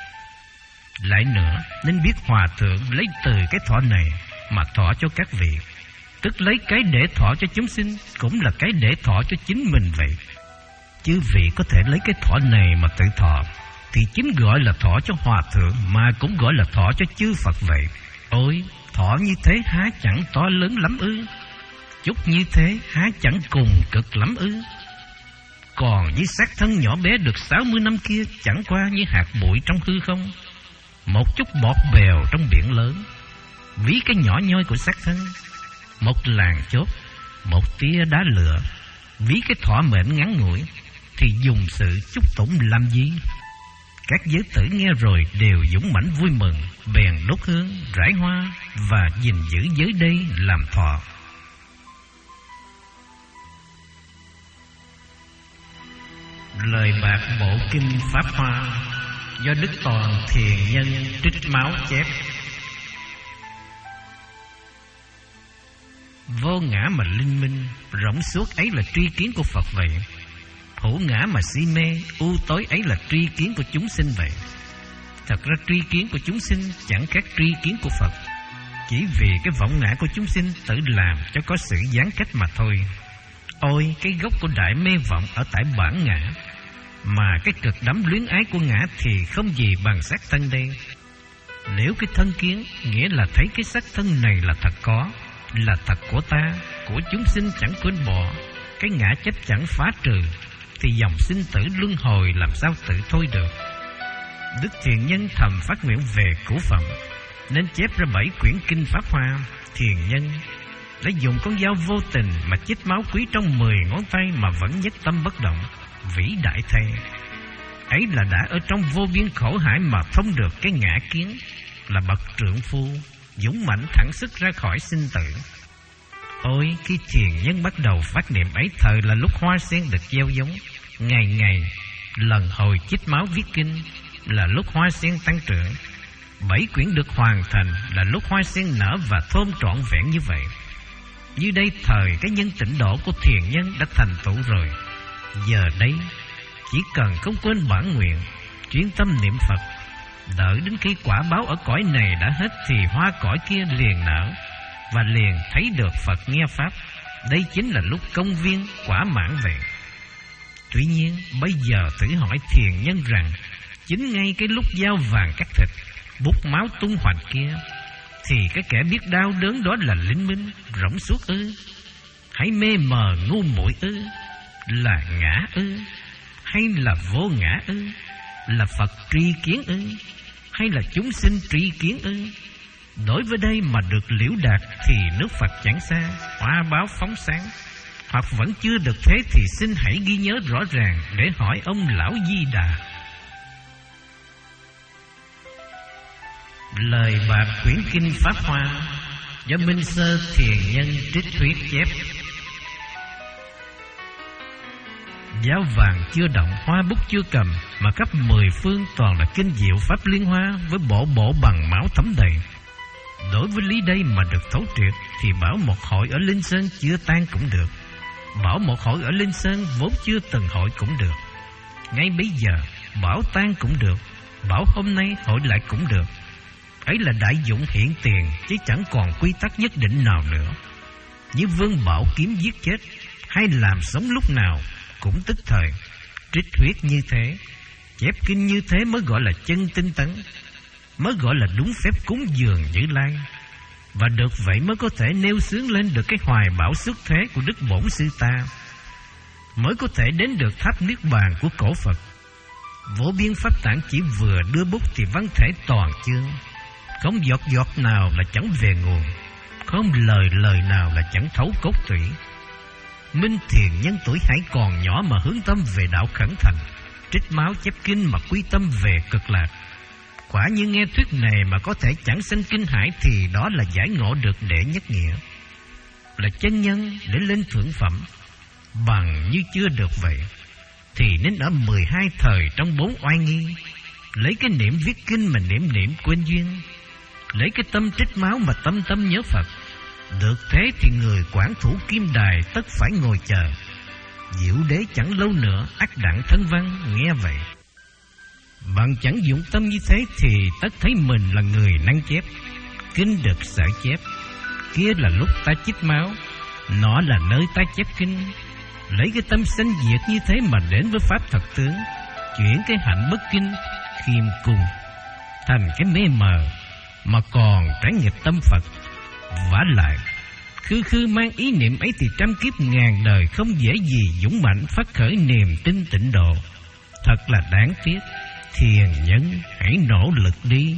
Lại nữa, nên biết Hòa Thượng lấy từ cái thọ này mà thọ cho các vị, tức lấy cái để thọ cho chúng sinh, cũng là cái để thọ cho chính mình vậy. Chư vị có thể lấy cái thọ này mà tự thọ, thì chính gọi là thọ cho Hòa Thượng, mà cũng gọi là thọ cho chư Phật vậy. Ôi, thọ như thế há chẳng to lớn lắm ư? Chúc như thế há chẳng cùng cực lắm ư? Còn với xác thân nhỏ bé được sáu mươi năm kia chẳng qua như hạt bụi trong hư không, một chút bọt bèo trong biển lớn. Ví cái nhỏ nhoi của xác thân, một làn chốt, một tia đá lửa. Ví cái thọ mệnh ngắn ngủi, thì dùng sự chúc tụng làm gì? Các giới tử nghe rồi đều dũng mãnh vui mừng, bèn đốt hương, rải hoa và gìn giữ giới đây làm thọ. Lời bạc bộ kinh Pháp Hoa do Đức Toàn Thiền Nhân trích máu chép. Vô ngã mà linh minh, rỗng suốt ấy là tri kiến của Phật vậy. Hữu ngã mà si mê, u tối ấy là tri kiến của chúng sinh vậy. Thật ra tri kiến của chúng sinh chẳng khác tri kiến của Phật, chỉ vì cái vọng ngã của chúng sinh tự làm cho có sự gián cách mà thôi. Ôi, cái gốc của đại mê vọng ở tại bản ngã, mà cái cực đắm luyến ái của ngã thì không gì bằng xác thân đây. Nếu cái thân kiến nghĩa là thấy cái xác thân này là thật có, là thật của ta, của chúng sinh chẳng quên bỏ, cái ngã chấp chẳng phá trừ, thì dòng sinh tử luân hồi làm sao tự thôi được. Đức Thiền Nhân thầm phát nguyện về cửu phẩm, nên chép ra bảy quyển kinh Pháp Hoa. Thiền Nhân đã dùng con dao vô tình mà chích máu quý trong mười ngón tay mà vẫn nhất tâm bất động. Vĩ đại thay! Ấy là đã ở trong vô biên khổ hải mà thông được cái ngã kiến, là bậc trượng phu, dũng mãnh thẳng sức ra khỏi sinh tử. Ôi, khi Thiền Nhân bắt đầu phát niệm ấy thời là lúc hoa sen được gieo giống, ngày ngày lần hồi chích máu viết kinh, là lúc hoa sen tăng trưởng. Bảy quyển được hoàn thành là lúc hoa sen nở và thơm trọn vẹn như vậy. Như đây thời cái nhân tịnh độ của Thiền Nhân đã thành tựu rồi. Giờ đây chỉ cần không quên bản nguyện, chuyên tâm niệm Phật, đợi đến khi quả báo ở cõi này đã hết thì hoa cõi kia liền nở, và liền thấy được Phật nghe Pháp. Đây chính là lúc công viên quả mãn vậy. Tuy nhiên bây giờ thử hỏi Thiền Nhân rằng, chính ngay cái lúc dao vàng cắt thịt, bút máu tung hoành kia, thì cái kẻ biết đau đớn đó là linh minh, rỗng suốt ư? Hãy mê mờ ngu muội ư? Là ngã ư? Hay là vô ngã ư? Là Phật tri kiến ư? Hay là chúng sinh tri kiến ư? Đối với đây mà được liễu đạt thì nước Phật chẳng xa, hoa báo phóng sáng. Hoặc vẫn chưa được thế thì xin hãy ghi nhớ rõ ràng để hỏi ông Lão Di Đà. Lời bạc quyển kinh Pháp Hoa do Minh Sơ Thiền Nhân trích thuyết chép. Giáo vàng chưa động, hoa bút chưa cầm, mà khắp mười phương toàn là kinh diệu pháp liên hoa, với bộ bộ bằng máu thấm đầy. Đối với lý đây mà được thấu triệt thì bảo một hội ở Linh Sơn chưa tan cũng được, bảo một hội ở Linh Sơn vốn chưa từng hội cũng được. Ngay bây giờ bảo tan cũng được, bảo hôm nay hội lại cũng được. Ấy là đại dụng hiện tiền, chứ chẳng còn quy tắc nhất định nào nữa. Như vương bảo kiếm giết chết, hay làm sống lúc nào cũng tức thời. Trích thuyết như thế, chép kinh như thế mới gọi là chân tinh tấn, mới gọi là đúng phép cúng dường Như Lai. Và được vậy mới có thể nêu xướng lên được cái hoài bão xuất thế của Đức Bổn Sư ta, mới có thể đến được tháp niết bàn của cổ Phật. Vô biên pháp tạng chỉ vừa đưa bút thì văn thể toàn chương, không giọt giọt nào là chẳng về nguồn, không lời lời nào là chẳng thấu cốt tủy. Minh Thiền Nhân tuổi hãy còn nhỏ mà hướng tâm về đạo khẩn thành, trích máu chép kinh mà quy tâm về cực lạc. Quả như nghe thuyết này mà có thể chẳng sanh kinh hải thì đó là giải ngộ được đệ nhất nghĩa, là chân nhân để lên thượng phẩm. Bằng như chưa được vậy thì nên ở mười hai thời trong bốn oai nghi, lấy cái niệm viết kinh mà niệm niệm quên duyên, lấy cái tâm trích máu mà tâm tâm nhớ Phật. Được thế thì người quản thủ kim đài tất phải ngồi chờ. Diệu đế chẳng lâu nữa ắt đặng thân văn, nghe vậy. Bằng chẳng dụng tâm như thế thì tất thấy mình là người năng chép. Kinh được sở chép, kia là lúc ta chích máu, nó là nơi ta chép kinh. Lấy cái tâm sanh diệt như thế mà đến với pháp thật tướng, chuyển cái hạnh bất kinh khiêm cung thành cái mê mờ, mà còn trái nghịch tâm Phật. Vả lại khư khư mang ý niệm ấy thì trăm kiếp ngàn đời không dễ gì dũng mạnh phát khởi niềm tin tịnh độ. Thật là đáng tiếc. Thiền nhân hãy nỗ lực đi.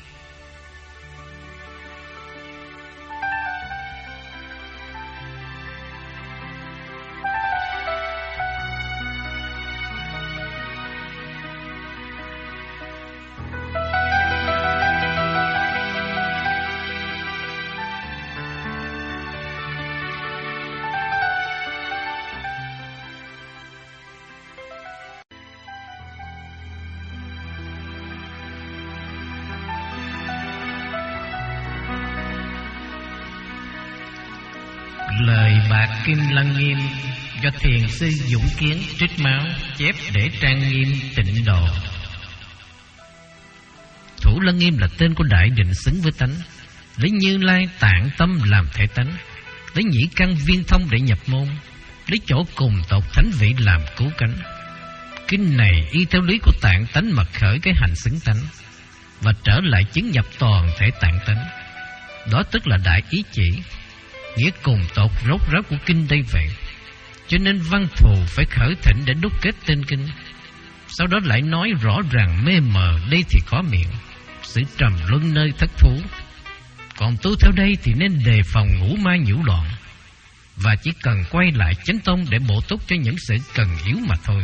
Lời bạc kinh Lăng Nghiêm do thiền sư Dũng Kiến trích máu chép để trang nghiêm tịnh độ. Thủ Lăng Nghiêm là tên của đại định xứng với tánh, lấy Như Lai tạng tâm làm thể tánh, lấy nhĩ căn viên thông để nhập môn, lấy chỗ cùng tột thánh vị làm cứu cánh. Kinh này y theo lý của tạng tánh mà khởi cái hành xứng tánh. và trở lại chứng nhập toàn thể tạng tánh. Đó tức là đại ý chỉ, nghĩa cùng tột rốt ráo của kinh đây vậy. Cho nên văn thù phải khởi thỉnh để đúc kết tên kinh. Sau đó lại nói rõ ràng mê mờ đây thì có miệng, sự trầm luân nơi thất thú. Còn tu theo đây thì nên đề phòng ngũ ma nhiễu loạn, và chỉ cần quay lại chánh tông để bổ túc cho những sự cần yếu mà thôi.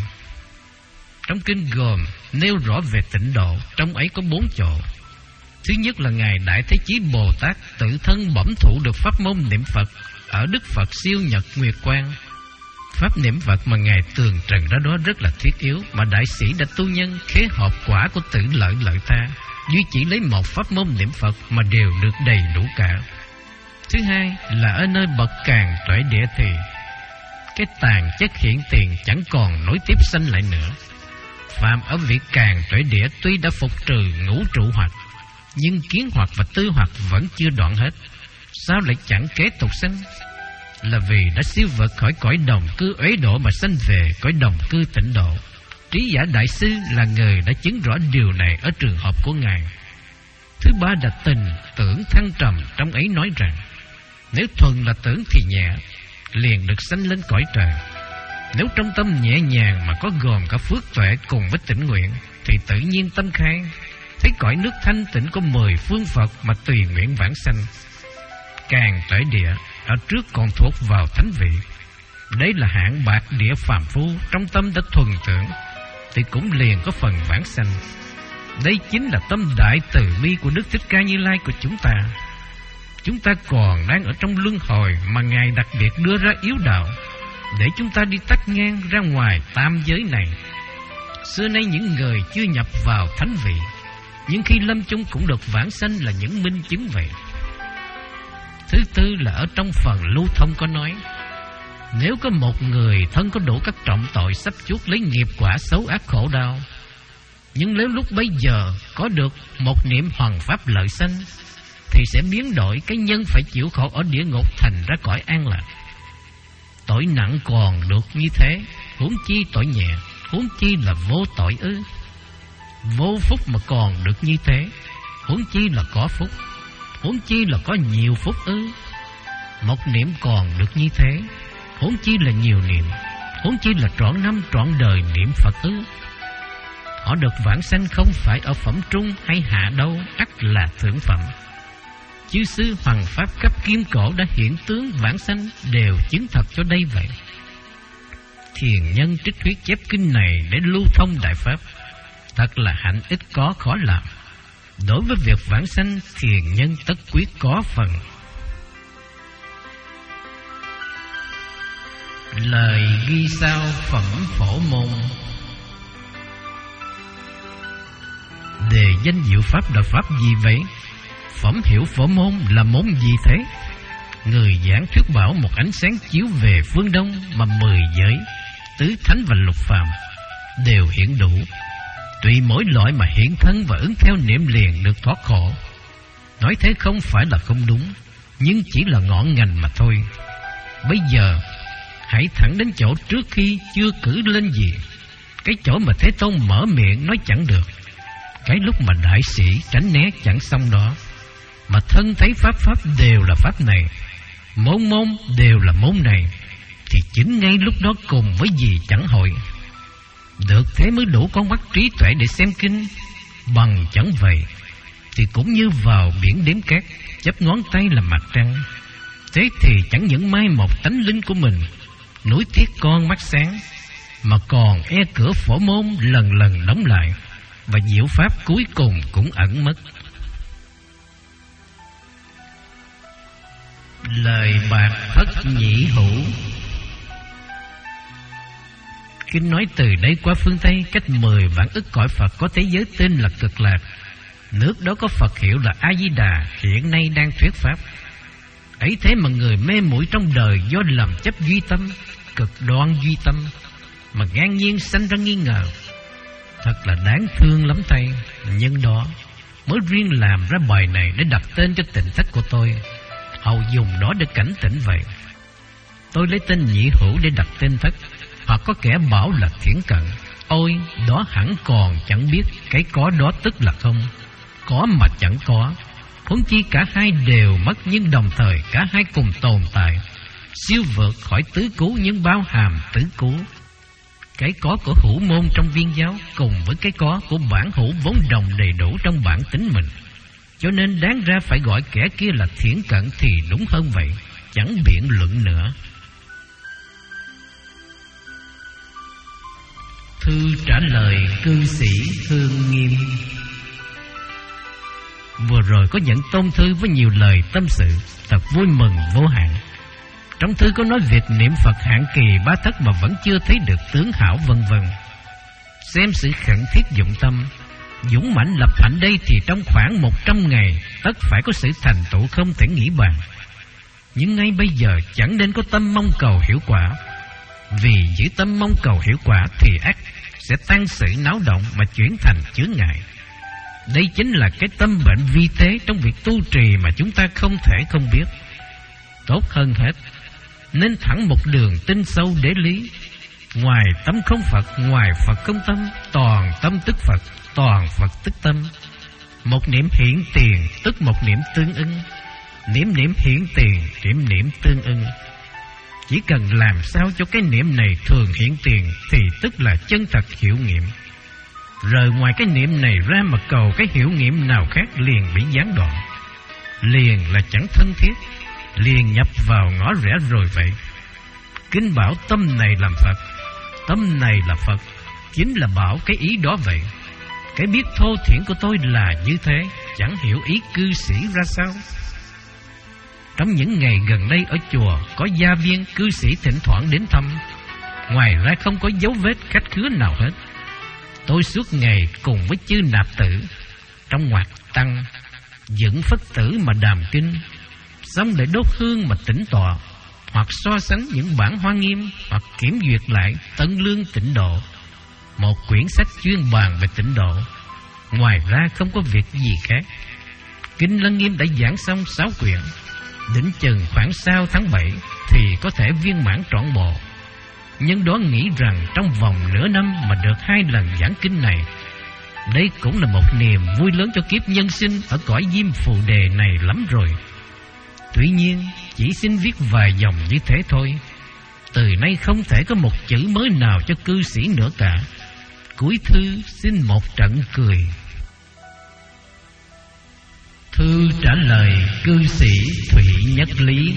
Trong kinh gồm nêu rõ về tịnh độ, trong ấy có bốn chỗ. Thứ nhất là Ngài Đại Thế Chí Bồ Tát tự thân bẩm thụ được pháp môn niệm Phật ở Đức Phật Siêu Nhật Nguyệt Quang. Pháp niệm Phật mà Ngài tường trần ra đó rất là thiết yếu, mà đại sĩ đã tu nhân khế hợp quả của tự lợi lợi ta, duy chỉ lấy một pháp môn niệm Phật mà đều được đầy đủ cả. Thứ hai là ở nơi bậc Càn Tuệ Địa thì cái tàn chất hiện tiền chẳng còn nối tiếp sanh lại nữa. Phạm ở vị Càn Tuệ Địa tuy đã phục trừ ngũ trụ hoặc, nhưng kiến hoặc và tư hoặc vẫn chưa đoạn hết. Sao lại chẳng kế tục sanh? Là vì đã siêu vượt khỏi cõi đồng cư uế độ mà sanh về cõi đồng cư tịnh độ. Trí giả đại sư là người đã chứng rõ điều này ở trường hợp của Ngài. Thứ ba là tình tưởng thăng trầm, trong ấy nói rằng nếu thuần là tưởng thì nhẹ, liền được sanh lên cõi trời. Nếu trong tâm nhẹ nhàng mà có gồm cả phước tuệ cùng với tĩnh nguyện, thì tự nhiên tâm khai, thấy cõi nước thanh tịnh có mười phương Phật mà tùy nguyện vãng sanh. Càng Tuệ Địa ở trước còn thuộc vào thánh vị. Đấy là hạng bạc địa phàm phu, trong tâm đã thuần tưởng thì cũng liền có phần vãng sanh. Đây chính là tâm đại từ bi của Đức Thích Ca Như Lai của chúng ta. Chúng ta còn đang ở trong luân hồi mà Ngài đặc biệt đưa ra yếu đạo để chúng ta đi tắt ngang ra ngoài tam giới này. Xưa nay những người chưa nhập vào thánh vị, nhưng khi lâm chung cũng được vãng sanh là những minh chứng vậy. Thứ tư là ở trong phần lưu thông có nói, nếu có một người thân có đủ các trọng tội sắp chuốc lấy nghiệp quả xấu ác khổ đau, nhưng nếu lúc bấy giờ có được một niệm hoằng pháp lợi sanh, thì sẽ biến đổi cái nhân phải chịu khổ ở địa ngục thành ra cõi an lạc. Tội nặng còn được như thế, huống chi tội nhẹ, huống chi là vô tội ư? Vô phúc mà còn được như thế, huống chi là có phúc, huống chi là có nhiều phúc ư? Một niệm còn được như thế, huống chi là nhiều niệm, huống chi là trọn năm trọn đời niệm Phật ư? Họ được vãng sanh không phải ở phẩm trung hay hạ đâu, ắt là thượng phẩm. Chư sư Hoằng Pháp cấp kim cổ đã hiện tướng vãng sanh đều chứng thật cho đây vậy. Thiền nhân trích thuyết chép kinh này để lưu thông đại pháp, thật là hạnh ít có khó làm. Đối với việc vãng sanh, thiền nhân tất quyết có phần. Lời ghi sao phẩm phổ môn. Đề danh diệu pháp là pháp gì vậy? Phẩm hiểu phổ môn là môn gì thế? Người giảng thuyết bảo một ánh sáng chiếu về phương đông, mà mười giới, tứ thánh và lục phàm đều hiện đủ. Tùy mỗi loại mà hiện thân và ứng theo niệm liền được thoát khổ. Nói thế không phải là không đúng, nhưng chỉ là ngọn ngành mà thôi. Bây giờ hãy thẳng đến chỗ trước khi chưa cử lên gì, cái chỗ mà Thế Tôn mở miệng nói chẳng được, cái lúc mà đại sĩ tránh né chẳng xong đó, mà thân thấy pháp pháp đều là pháp này, môn môn đều là môn này, thì chính ngay lúc đó cùng với gì chẳng hội. Được thế mới đủ con mắt trí tuệ để xem kinh. Bằng chẳng vậy thì cũng như vào biển đếm cát, chớp ngón tay là mặt trăng. Thế thì chẳng những mai một tánh linh của mình, núi thiết con mắt sáng, mà còn e cửa phổ môn lần lần đóng lại, và diệu pháp cuối cùng cũng ẩn mất. Lời bạc thất nhị hữu. Kinh nói từ đây qua phương Tây, cách mười vạn ức cõi Phật có thế giới tên là Cực Lạc. Nước đó có Phật hiệu là A-di-đà, hiện nay đang thuyết pháp. Ấy thế mà người mê muội trong đời do lầm chấp duy tâm, cực đoan duy tâm, mà ngang nhiên sanh ra nghi ngờ. Thật là đáng thương lắm thay. Nhưng đó mới riêng làm ra bài này để đặt tên cho tịnh thất của tôi, hầu dùng đó để cảnh tỉnh vậy. Tôi lấy tên nhị hữu để đặt tên thất, hoặc có kẻ bảo là thiển cận. Ôi, đó hẳn còn chẳng biết cái có đó tức là không. có mà chẳng có. Huống chi cả hai đều mất, nhưng đồng thời cả hai cùng tồn tại, siêu vượt khỏi tứ cú nhưng bao hàm tứ cú. Cái có của hữu môn trong viên giáo cùng với cái có của bản hữu vốn đồng đầy đủ trong bản tính mình, cho nên đáng ra phải gọi kẻ kia là thiển cận thì đúng hơn vậy, chẳng biện luận nữa. Thư trả lời cư sĩ Hương Nghiêm. Vừa rồi có nhận tôn thư với nhiều lời tâm sự, thật vui mừng vô hạn. Trong thư có nói việc niệm Phật hạn kỳ ba thất mà vẫn chưa thấy được tướng hảo vân vân. Xem sự khẩn thiết dụng tâm, dũng mãnh lập hạnh đây thì trong khoảng một trăm ngày tất phải có sự thành tựu không thể nghĩ bàn. Nhưng ngay bây giờ chẳng nên có tâm mong cầu hiệu quả, vì giữ tâm mong cầu hiệu quả thì ắt sẽ tăng sự náo động mà chuyển thành chướng ngại. Đây chính là cái tâm bệnh vi tế trong việc tu trì mà chúng ta không thể không biết. Tốt hơn hết, nên thẳng một đường tinh sâu để lý. Ngoài tâm không Phật, ngoài Phật không tâm, toàn tâm tức Phật, toàn Phật tức tâm. Một niệm hiển tiền tức một niệm tương ưng, niệm niệm hiển tiền, niệm niệm tương ưng. Chỉ cần làm sao cho cái niệm này thường hiển tiền thì tức là chân thật hiệu nghiệm. Rời ngoài cái niệm này ra mà cầu cái hiệu nghiệm nào khác liền bị gián đoạn, liền là chẳng thân thiết, liền nhập vào ngõ rẽ rồi vậy. Kinh bảo tâm này làm Phật, tâm này là Phật, chính là bảo cái ý đó vậy. Cái biết thô thiển của tôi là như thế, chẳng hiểu ý cư sĩ ra sao. Trong những ngày gần đây ở chùa có gia viên cư sĩ thỉnh thoảng đến thăm, ngoài ra không có dấu vết khách khứa nào hết. Tôi suốt ngày cùng với chư nạp tử trong ngoặc tăng dựng phất tử mà đàm kinh, xong để đốt hương mà tĩnh tọa, hoặc so sánh những bản Hoa Nghiêm, hoặc kiểm duyệt lại Tân Lương Tịnh Độ, một quyển sách chuyên bàn về tịnh độ. Ngoài ra không có việc gì khác. Kinh Lăng Nghiêm đã giảng xong sáu quyển, đỉnh chừng khoảng sau tháng bảy thì có thể viên mãn trọn bộ. Nhưng đó nghĩ rằng trong vòng nửa năm mà được hai lần giảng kinh này, đây cũng là một niềm vui lớn cho kiếp nhân sinh ở cõi diêm phù đề này lắm rồi. Tuy nhiên chỉ xin viết vài dòng như thế thôi. Từ nay không thể có một chữ mới nào cho cư sĩ nữa cả. Cuối thư xin một trận cười. Thư trả lời cư sĩ Thụy Nhất Lý.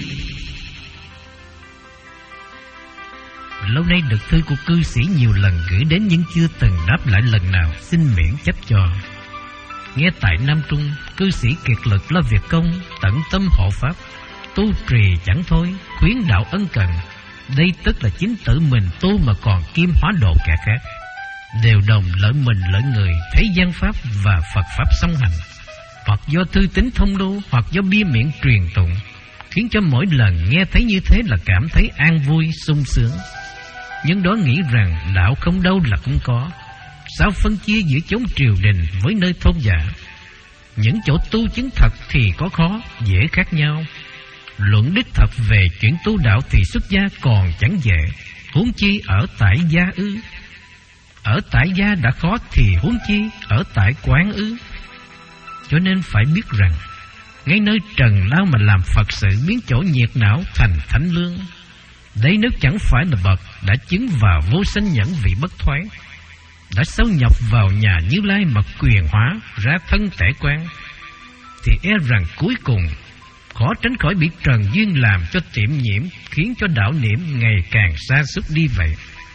Lâu nay được thư của cư sĩ nhiều lần gửi đến nhưng chưa từng đáp lại lần nào, xin miễn chấp cho. Nghe tại Nam Trung, cư sĩ kiệt lực lo việc công, tận tâm hộ pháp, tu trì chẳng thôi, khuyến đạo ân cần. Đây tức là chính tự mình tu mà còn kim hóa độ kẻ khác. Đều đồng lợi mình lợi người, thấy gian pháp và Phật pháp song hành, hoặc do thư tín thông lưu, hoặc do bia miệng truyền tụng, khiến cho mỗi lần nghe thấy như thế là cảm thấy an vui, sung sướng. Nhưng đó nghĩ rằng đạo không đâu là không có. Sao phân chia giữa chốn triều đình với nơi thôn giả? Những chỗ tu chứng thật thì có khó, dễ khác nhau. Luận đích thật về chuyện tu đạo thì xuất gia còn chẳng dễ, huống chi ở tại gia ư? Ở tại gia đã khó thì huống chi ở tại quán ư? Cho nên phải biết rằng, ngay nơi trần lao mà làm Phật sự, biến chỗ nhiệt não thành thánh lương. Đấy nếu chẳng phải là bậc đã chứng vào vô sanh nhẫn vị bất thoái, đã sâu nhập vào nhà Như Lai mà quyền hóa ra thân thể quan, thì e rằng cuối cùng khó tránh khỏi bị trần duyên làm cho tiệm nhiễm, khiến cho đạo niệm ngày càng sa sút đi vậy.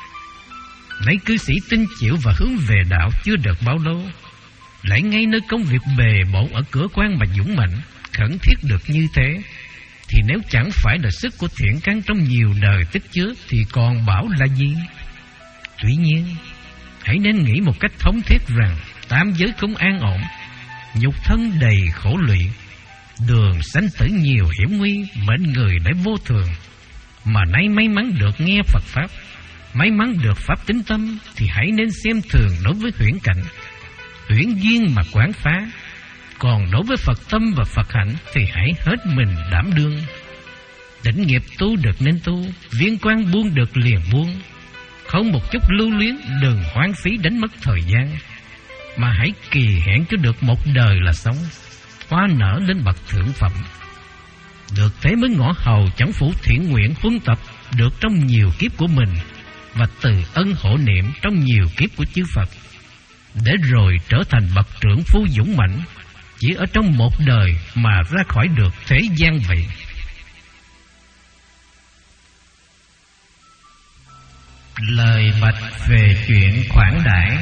Nãy cư sĩ tin chịu và hướng về đạo chưa được bao lâu, lại ngay nơi công việc bề bộn ở cửa quan mà dũng mạnh, khẩn thiết được như thế, thì nếu chẳng phải là sức của thiện căn trong nhiều đời tích chứa thì còn bảo là gì? Tuy nhiên, hãy nên nghĩ một cách thống thiết rằng tam giới không an ổn, nhục thân đầy khổ lụy, đường sanh tử nhiều hiểm nguy, mệnh người để vô thường. Mà nay may mắn được nghe Phật pháp, may mắn được pháp tín tâm, thì hãy nên xem thường đối với huyễn cảnh, huyễn duyên mà quán phá. Còn đối với Phật tâm và Phật hạnh thì hãy hết mình đảm đương. Đỉnh nghiệp tu được nên tu, viên quan buông được liền buông. Không một chút lưu luyến, đừng hoang phí đánh mất thời gian. mà hãy kỳ hẹn cho được một đời là sống, hoa nở lên bậc thượng phẩm. Được thế mới ngõ hầu chẳng phủ thiện nguyện huân tập được trong nhiều kiếp của mình, và từ ân hộ niệm trong nhiều kiếp của chư Phật, để rồi trở thành bậc trưởng phu dũng mãnh, chỉ ở trong một đời mà ra khỏi được thế gian vậy. Lời bạch về chuyện khoản đãi.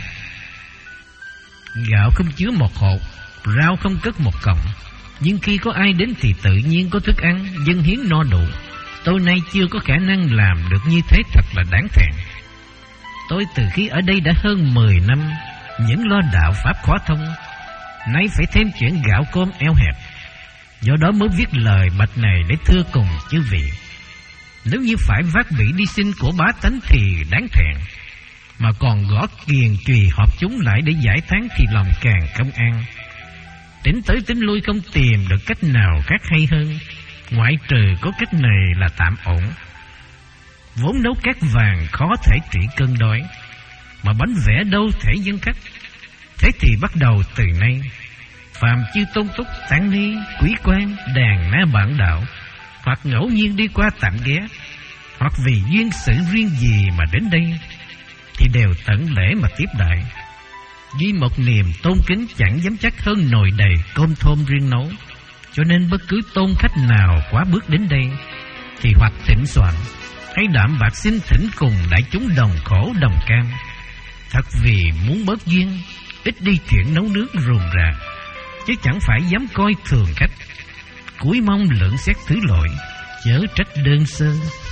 Gạo không chứa một hột, rau không cất một cọng, nhưng khi có ai đến thì tự nhiên có thức ăn, dâng hiến no đủ. Tôi nay chưa có khả năng làm được như thế, thật là đáng thẹn. Tôi từ khi ở đây đã hơn mười năm, những lo đạo pháp khó thông, nay phải thêm chuyện gạo cơm eo hẹp. Do đó mới viết lời bạch này để thưa cùng chư vị. Nếu như phải vác bị đi xin của bá tánh thì đáng thẹn, mà còn gõ kiền trùy họp chúng lại để giải tán thì lòng càng không an. Tính tới tính lui không tìm được cách nào khác hay hơn, ngoại trừ có cách này là tạm ổn. Vốn nấu cát vàng khó thể trị cơn đói, mà bánh vẽ đâu thể dân khách. Thế thì bắt đầu từ nay, phàm chư tôn túc, tăng ni, quý quan, đàn na bạn đạo, hoặc ngẫu nhiên đi qua tạm ghé, hoặc vì duyên sự riêng gì mà đến đây, thì đều tận lễ mà tiếp đại, với một niềm tôn kính chẳng dám chắc hơn nồi đầy cơm thơm riêng nấu. Cho nên bất cứ tôn khách nào quá bước đến đây, thì hoặc thỉnh soạn, hay đạm bạc xin thỉnh cùng đại chúng đồng khổ đồng cam, thật vì muốn bớt duyên, ít đi chuyện nấu nướng rườm rà, chứ chẳng phải dám coi thường khách. Cúi mong lượng xét thứ lỗi, chớ trách đơn sơ.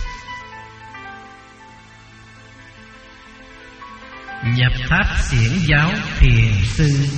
Nhập tháp xiển giáo thiền sư.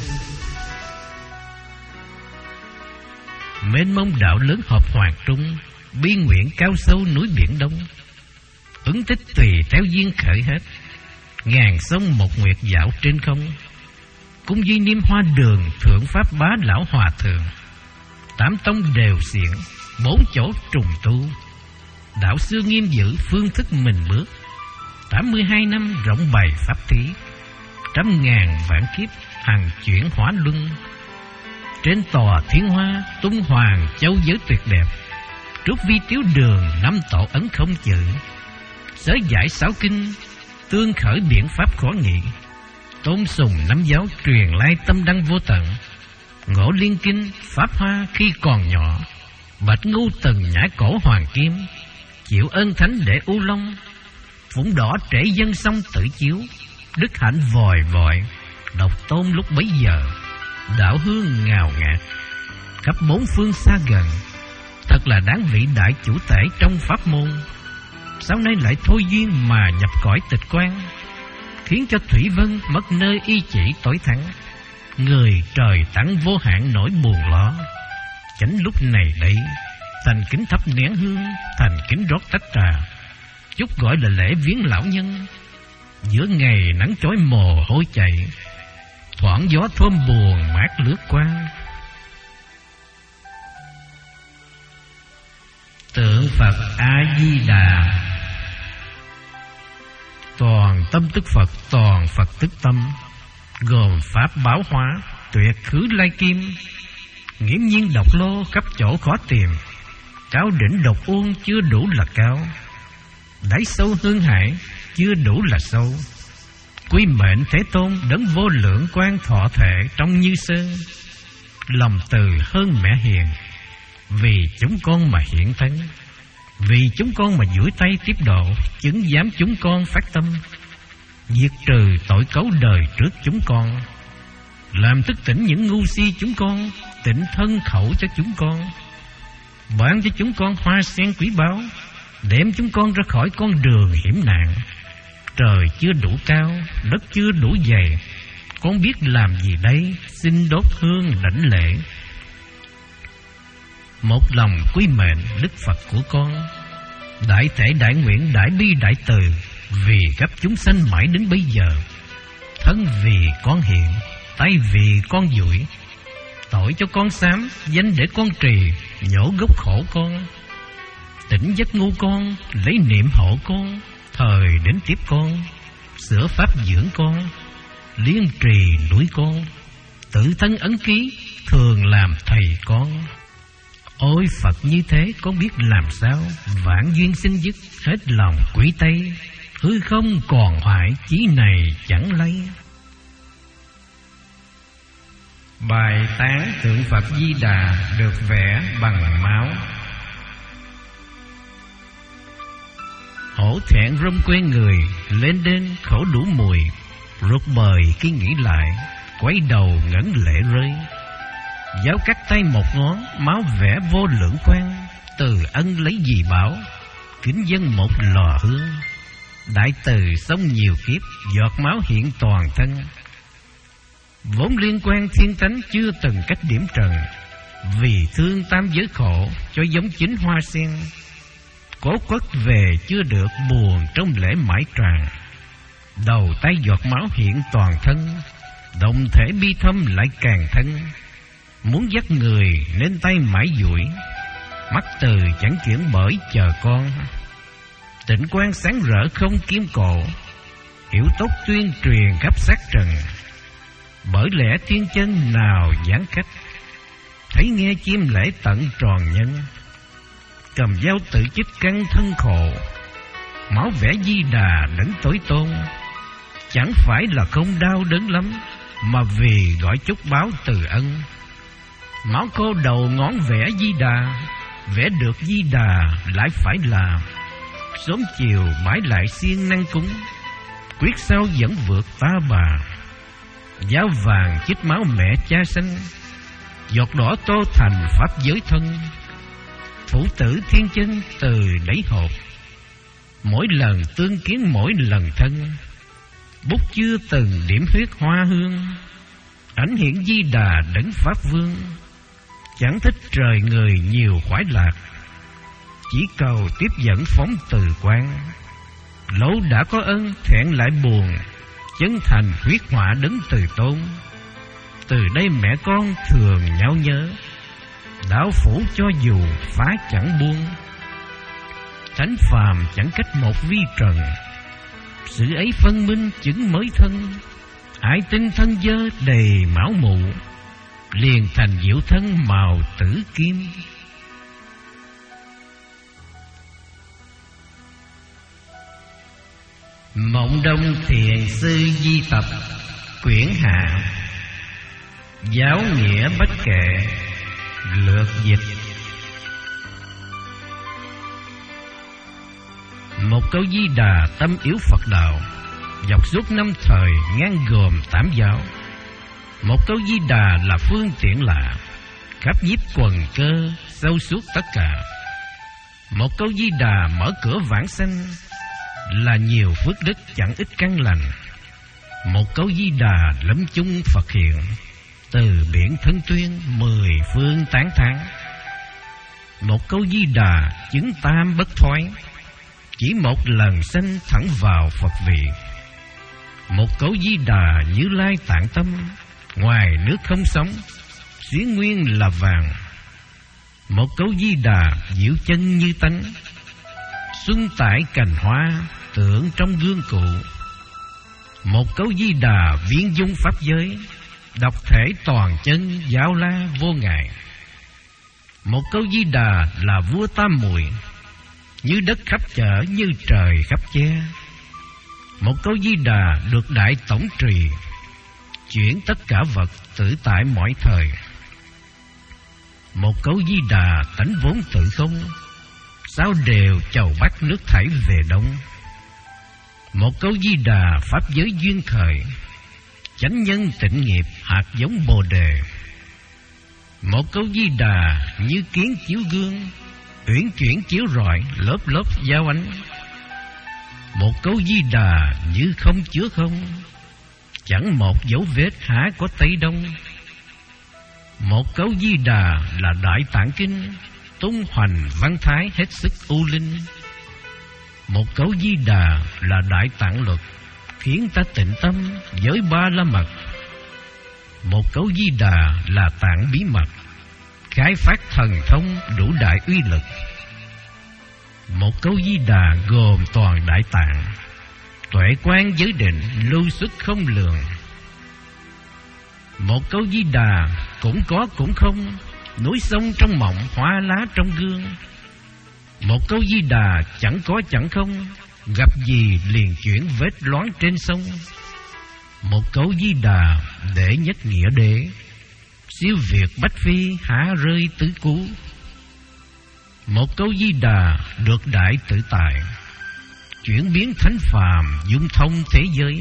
Mênh mông đạo lớn họp hoàng trung, bi nguyện cao sâu núi biển đông. Ứng tích tùy theo duyên khởi hết, ngàn sông một nguyệt dạo trên không. Cung duy niêm hoa đường, thượng pháp bá lão hòa thượng. Tám tông đều xiển, bốn chỗ trùng tu. Đạo xưa nghiêm giữ, phương thức mình bước. Tám mươi hai năm rộng bày pháp thí, trăm ngàn vạn kiếp hằng chuyển hóa luân. Trên tòa thiên hoa, tung hoàng châu giới tuyệt đẹp. Trước vi tiếu đường, năm tổ ấn không chữ. Giới giải sáu kinh, tương khởi biện pháp khó nghị. Tôn sùng năm giáo, truyền lai tâm đăng vô tận. Ngộ liên kinh, pháp hoa khi còn nhỏ. Bạch ngu từng nhãi cổ hoàng kim, chịu ơn thánh để u long. Phủng đỏ trễ dân sông tự chiếu, đức hạnh vòi vội, độc tôn lúc bấy giờ. Đạo hương ngào ngạt, khắp bốn phương xa gần. Thật là đáng vị đại chủ tể trong pháp môn. Sau nay lại thôi duyên mà nhập cõi tịch quan, khiến cho Thủy Vân mất nơi y chỉ tối thắng. Người trời tặng vô hạn nỗi buồn lo. Chánh lúc này đây, thành kính thắp nén hương, thành kính rót tách trà, chút gọi là lễ viếng lão nhân. Giữa ngày nắng chói mồ hôi chạy, thoảng gió thơm buồn mát lướt qua. Tượng Phật A Di Đà. Toàn tâm tức Phật, toàn Phật tức tâm, gồm pháp báo hóa, tuyệt khứ lai kim. Nghiễm nhiên độc lô, khắp chỗ khó tìm. Cao đỉnh độc uông, chưa đủ là cao. Đáy sâu hương hải, chưa đủ là sâu. Quy mệnh Thế Tôn, đấng vô lượng quan thọ thể trong như sơn. Lòng từ hơn mẹ hiền, vì chúng con mà hiện thân. Vì chúng con mà duỗi tay tiếp độ, chứng giám chúng con phát tâm. Diệt trừ tội cấu đời trước chúng con, làm thức tỉnh những ngu si chúng con, tỉnh thân khẩu cho chúng con. Ban cho chúng con hoa sen quý báu, đem chúng con ra khỏi con đường hiểm nạn. Trời chưa đủ cao, đất chưa đủ dày, con biết làm gì đây, xin đốt hương đảnh lễ. Một lòng quý mệnh Đức Phật của con, đại thể đại nguyện đại bi đại từ, vì khắp chúng sanh mãi đến bây giờ. Thân vì con hiện, tay vì con duỗi, tội cho con sám, danh để con trì, nhổ gốc khổ con. Tỉnh giấc ngu con, lấy niệm hộ con, thời đến tiếp con, sửa pháp dưỡng con. liên trì núi con, tự thân ấn ký thường làm thầy con. Ôi Phật như thế con biết làm sao, vạn duyên sinh dứt, hết lòng quý Tây, hư không còn hoại, chí này chẳng lấy. Bài tán tượng Phật Di Đà được vẽ bằng máu. Hổ thẹn rôm quê người, lên đên khổ đủ mùi, ruột bời khi nghĩ lại, quay đầu ngẩn lệ rơi. Giáo cắt tay một ngón, máu vẽ vô lượng quan, từ ân lấy gì bảo, kính dân một lò hương. Đại từ sống nhiều kiếp, giọt máu hiện toàn thân. Vốn liên quan thiên tánh chưa từng cách điểm trần, vì thương tam giới khổ cho giống chính hoa sen. Cố quất về chưa được, buồn trong lễ mãi tràn. Đầu tay giọt máu hiện toàn thân, đồng thể bi thâm lại càng thân. Muốn dắt người nên tay mãi duỗi, mắt từ chẳng chuyển bởi chờ con. Tịnh quang sáng rỡ không kiếm cổ, hiểu tốt tuyên truyền khắp sát trần. Bởi lẽ thiên chân nào giảng cách, thấy nghe chim lễ tận tròn nhân. Cầm dao tự chích căn thân khổ, máu vẽ Di Đà đấng tối tôn. Chẳng phải là không đau đớn lắm, mà vì gọi chúc báo từ ân. Máu cô đầu ngón vẽ Di Đà, vẽ được Di Đà lại phải làm. Sớm chiều mãi lại siêng năng cúng, quyết sao vẫn vượt ta bà. Giáo vàng chích máu mẹ cha sanh, giọt đỏ tô thành pháp giới thân. Phụ tử thiên chân từ đáy hộp, mỗi lần tương kiến mỗi lần thân. Bút chưa từng điểm huyết hoa hương, ảnh hiện Di Đà đấng pháp vương. Chẳng thích trời người nhiều khoái lạc, chỉ cầu tiếp dẫn phóng từ quan. Lâu đã có ân thẹn lại buồn, chân thành huyết họa đấng từ tôn. Từ đây mẹ con thường nhau nhớ, đạo phủ cho dù phá chẳng buông. Thánh phàm chẳng cách một vi trần, sự ấy phân minh chứng mới thân. Ai tin thân dơ đầy máu mụ, liền thành diệu thân màu tử kim. Mộng Đông Thiền Sư Di Tập, quyển hạ. Giáo nghĩa bách kệ, lược dịch. Một câu Di Đà tâm yếu Phật đạo, dọc suốt năm thời ngang gồm tám giáo. Một câu Di Đà là phương tiện lạ, khắp nhiếp quần cơ, sâu suốt tất cả. Một câu Di Đà mở cửa vãng sanh, là nhiều phước đức chẳng ít căn lành. Một câu Di Đà lâm chung Phật hiện, từ biển thân tuyên mười phương tán thán. Một câu Di Đà chứng tam bất thoái, chỉ một lần sanh thẳng vào Phật vị. Một câu Di Đà Như Lai tạng tâm, ngoài nước không sống, xuyến nguyên là vàng. Một câu Di Đà diệu chân như tánh, xuân tải cành hoa tưởng trong gương cụ. Một câu Di Đà viên dung pháp giới, độc thể toàn chân giáo la vô ngại. Một câu Di Đà là vua tam muội, như đất khắp chở như trời khắp che. Một câu Di Đà được đại tổng trì, chuyển tất cả vật tự tại mọi thời. Một câu Di Đà tánh vốn tự không, sao đều chầu bắc nước thảy về đông. Một câu Di Đà pháp giới duyên khởi, chánh nhân tịnh nghiệp hạt giống bồ đề. Một câu Di Đà như kiến chiếu gương, uyển chuyển chiếu rọi lớp lớp giao ánh. Một câu Di Đà như không chứa không, chẳng một dấu vết há có Tây Đông. Một câu Di Đà là đại tạng kinh, tung hoành văn thái hết sức u linh. Một câu Di Đà là đại tạng luật, khiến ta tịnh tâm với ba la mật. Một câu Di Đà là tạng bí mật, khai phát thần thông đủ đại uy lực. Một câu Di Đà gồm toàn đại tạng, tuệ quang giới định lưu xuất không lường. Một câu Di Đà cũng có cũng không, núi sông trong mộng, hoa lá trong gương. Một câu Di Đà chẳng có chẳng không, gặp gì liền chuyển vết loáng trên sông. Một câu Di Đà để nhất nghĩa đế, siêu việt bách phi há rơi tứ cú. Một câu Di Đà được đại tự tại, chuyển biến thánh phàm dung thông thế giới.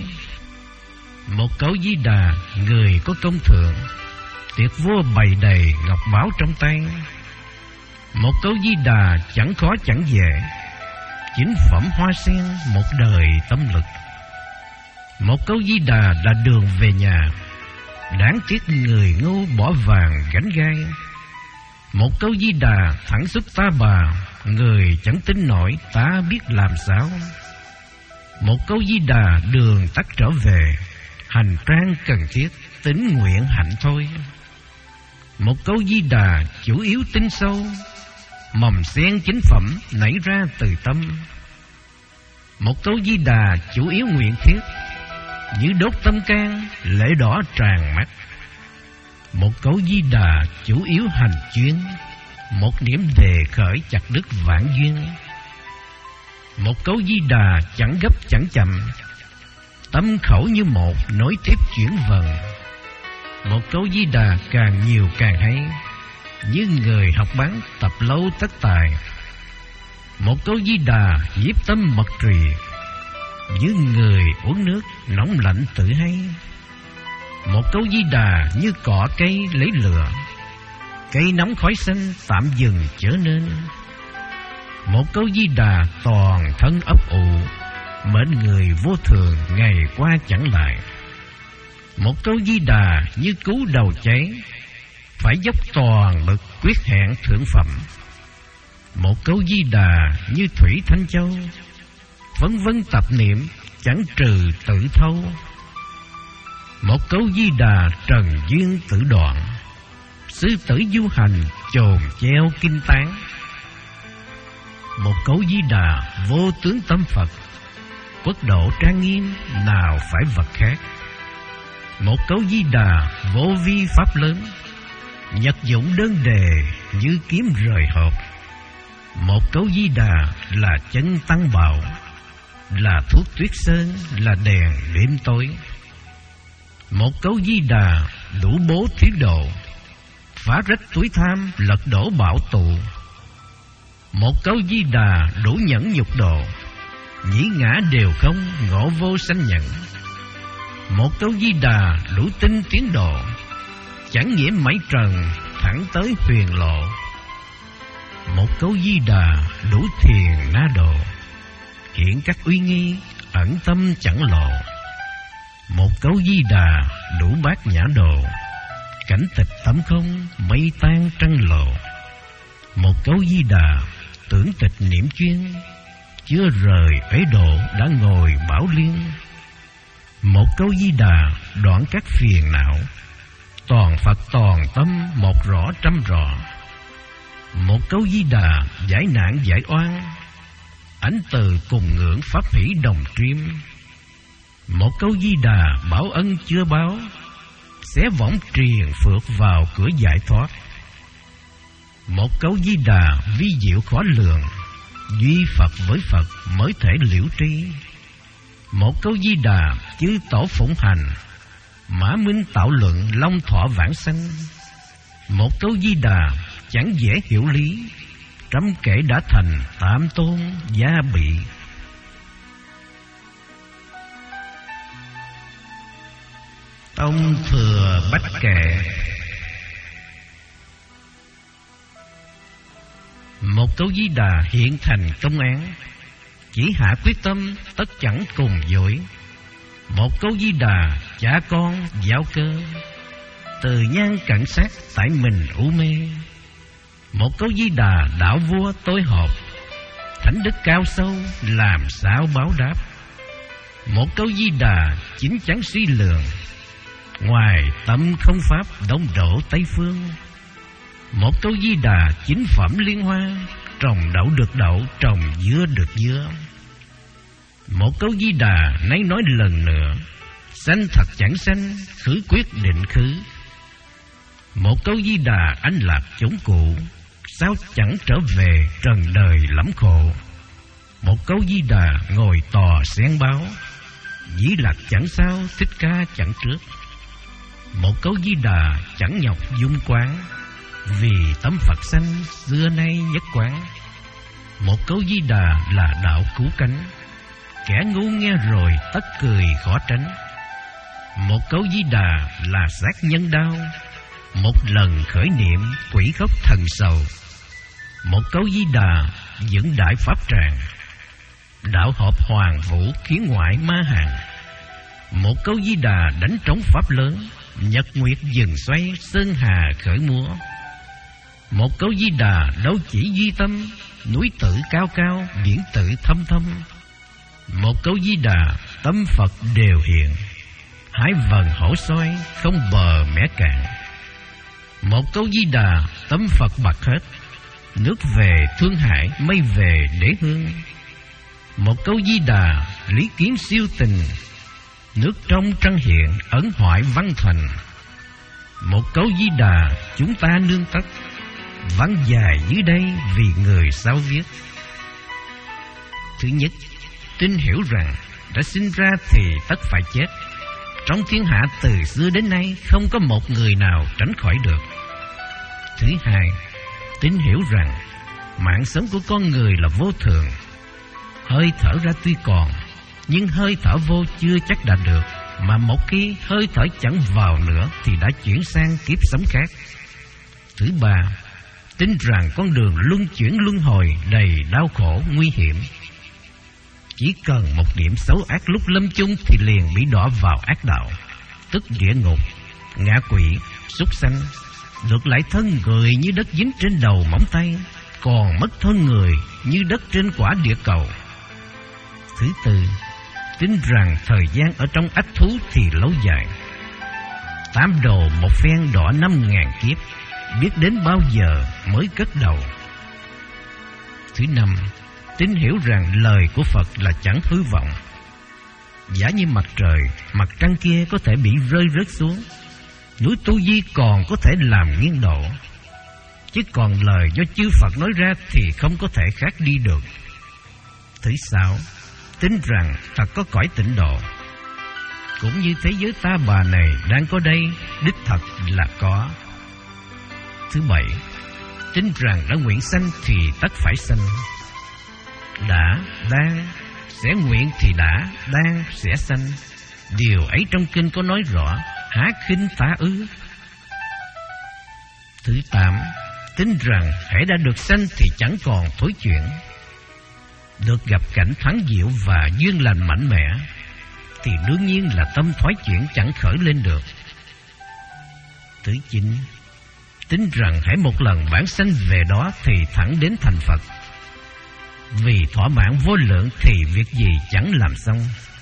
Một câu Di Đà người có công thượng, tiệc vua bày đầy ngọc báo trong tay. Một câu Di Đà chẳng khó chẳng dễ, chính phẩm hoa sen một đời tâm lực. Một câu Di Đà là đường về nhà, đáng tiếc người ngu bỏ vàng gánh gai. Một câu Di Đà thẳng xúc ta bà, người chẳng tin nổi ta biết làm sao. Một câu Di Đà đường tắt trở về, hành trang cần thiết tín nguyện hạnh thôi. Một câu Di Đà chủ yếu tin sâu, mầm sen chính phẩm nảy ra từ tâm. Một câu Di Đà chủ yếu nguyện thiết, như đốt tâm can lễ đỏ tràn mắt. Một câu Di Đà chủ yếu hành chuyên, một niệm đề khởi chặt đứt vạn duyên. Một câu Di Đà chẳng gấp chẳng chậm, tâm khẩu như một nối tiếp chuyển vần. Một câu Di Đà càng nhiều càng hay, như người học bán tập lâu tất tài. Một câu Di Đà nhiếp tâm mật trì, như người uống nước nóng lạnh tự hay. Một câu Di Đà như cỏ cây lấy lửa, cây nóng khói xanh tạm dừng trở nên. Một câu Di Đà toàn thân ấp ủ, mệnh người vô thường ngày qua chẳng lại. Một câu Di Đà như cứu đầu cháy, phải dốc toàn lực quyết hẹn thượng phẩm. Một câu Di Đà như thủy thanh châu, vân vân tập niệm chẳng trừ tự thâu. Một câu Di Đà trần duyên tự đoạn, sư tử du hành chồn treo kinh tán. Một câu Di Đà vô tướng tâm Phật, quốc độ trang nghiêm nào phải vật khác. Một câu Di Đà vô vi pháp lớn, nhật dụng đơn đề như kiếm rời hộp. Một câu Di Đà là chân tăng bảo, là thuốc tuyết sơn, là đèn đêm tối. Một câu Di Đà đủ bố thuyết độ, phá rách túi tham lật đổ bảo tụ. Một câu Di Đà đủ nhẫn nhục độ, nhĩ ngã đều không ngộ vô sanh nhận. Một câu Di Đà đủ tinh tiến độ, chẳng nhiễm mảy trần thẳng tới huyền lộ. Một câu Di Đà đủ thiền na độ, hiện các uy nghi ẩn tâm chẳng lộ. Một câu Di Đà đủ bát nhã độ, cảnh tịch tấm không mây tan trăng lộ. Một câu Di Đà tưởng tịch niệm chuyên, chưa rời ấy độ đã ngồi bảo liên. Một câu Di Đà đoạn các phiền não, toàn Phật toàn tâm một rõ trăm rõ. Một câu Di Đà giải nạn giải oan, ánh từ cùng ngưỡng pháp hỷ đồng triêm. Một câu Di Đà báo ân chưa báo, xé võng triền phượt vào cửa giải thoát. Một câu Di Đà vi diệu khó lường, duy Phật với Phật mới thể liễu tri. Một câu Di Đà chư tổ phụng hành, mã minh tạo luận long thọ vãng sanh. Một câu Di Đà chẳng dễ hiểu lý, trăm kể đã thành tam tôn gia bị. Tông thừa bách kệ. Một câu Di Đà hiện thành công án, chỉ hạ quyết tâm tất chẳng cùng dối. Một câu Di Đà cha con giáo cơ, từ nhan cận sát tại mình u mê. Một câu Di Đà đạo vua tối họp, thánh đức cao sâu làm sao báo đáp. Một câu Di Đà chính chắn suy lường, ngoài tâm không pháp đông đổ Tây phương. Một câu Di Đà chính phẩm liên hoa, trồng đậu được đậu, trồng dưa được dưa. Một câu Di Đà nấy nói lần nữa, Sanh thật chẳng sanh, khứ quyết định khứ. Một câu Di Đà anh lạc chốn cũ, sao chẳng trở về trần đời lắm khổ. Một câu Di Đà ngồi tòa xén báo, dĩ lạc chẳng sao, Thích Ca chẳng trước. Một câu Di Đà chẳng nhọc dung quán, vì tấm Phật sanh xưa nay nhất quán. Một câu Di Đà là đạo cứu cánh, kẻ ngu nghe rồi tất cười khó tránh. Một câu Di Đà là sát nhân đau, một lần khởi niệm quỷ khóc thần sầu. Một câu Di Đà dẫn đại pháp tràng, đạo hợp hoàng vũ khiến ngoại ma hàng. Một câu Di Đà đánh trống pháp lớn, nhật nguyệt dừng xoay sơn hà khởi múa. Một câu Di Đà đâu chỉ duy tâm, núi tự cao cao biển tự thâm thâm. Một câu Di Đà tâm Phật đều hiện, hải vần hổ soi không bờ mé cạn. Một câu Di Đà tâm Phật bạc hết, nước về thương hại mây về để hương. Một câu Di Đà lý kiến siêu tình, nước trong trăng hiện ẩn hoại văn thành. Một câu Di Đà chúng ta nương tất, văn dài dưới đây vì người sao viết. Thứ nhất, tin hiểu rằng đã sinh ra thì tất phải chết. Trong thiên hạ từ xưa đến nay không có một người nào tránh khỏi được. Thứ hai, tin hiểu rằng mạng sống của con người là vô thường. Hơi thở ra tuy còn, nhưng hơi thở vô chưa chắc đã được, mà một khi hơi thở chẳng vào nữa thì đã chuyển sang kiếp sống khác. Thứ ba, tin rằng con đường luân chuyển luân hồi đầy đau khổ nguy hiểm. Chỉ cần một điểm xấu ác lúc lâm chung thì liền bị đọa vào ác đạo, tức địa ngục, ngạ quỷ, súc sanh, được lại thân người như đất dính trên đầu móng tay, còn mất thân người như đất trên quả địa cầu. Thứ tư, tin rằng thời gian ở trong ách thú thì lâu dài. Tám đồ một phen đỏ năm ngàn kiếp, biết đến bao giờ mới cất đầu. Thứ năm, tin hiểu rằng lời của Phật là chẳng hư vọng. Giả như mặt trời, mặt trăng kia có thể bị rơi rớt xuống, núi Tu Di còn có thể làm nghiêng đổ, chứ còn lời do chư Phật nói ra thì không có thể khác đi được. Thứ sáu, tin rằng thật có cõi tịnh độ, cũng như thế giới ta bà này đang có đây, đích thật là có. Thứ bảy, tin rằng đã nguyện sanh thì tất phải sanh. Đã, đang, sẽ nguyện thì đã, đang, sẽ sanh. Điều ấy trong kinh có nói rõ, há khinh tả ư? Thứ tám, tin rằng hễ đã được sanh thì chẳng còn thối chuyển. Được gặp cảnh thắng diệu và duyên lành mạnh mẽ thì đương nhiên là tâm thoái chuyển chẳng khởi lên được. Thứ chín, tin rằng hễ một lần vãng sanh về đó thì thẳng đến thành Phật. Vì thỏa mãn vô lượng thì việc gì chẳng làm xong.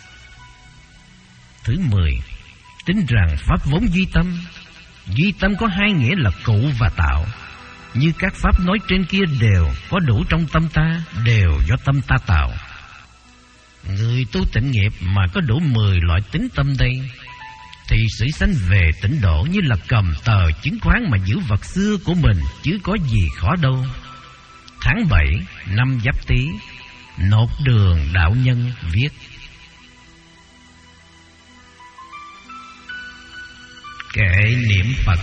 Thứ mười, tin rằng pháp vốn duy tâm. Duy tâm có hai nghĩa là cụ và tạo. Như các pháp nói trên kia đều có đủ trong tâm ta, đều do tâm ta tạo. Người tu tịnh nghiệp mà có đủ mười loại tính tâm đây, thì sự sanh về tịnh độ như là cầm tờ chứng khoán mà giữ vật xưa của mình, chứ có gì khó đâu. Tháng bảy năm Giáp Tý, nộp đường đạo nhân viết. Kệ niệm Phật.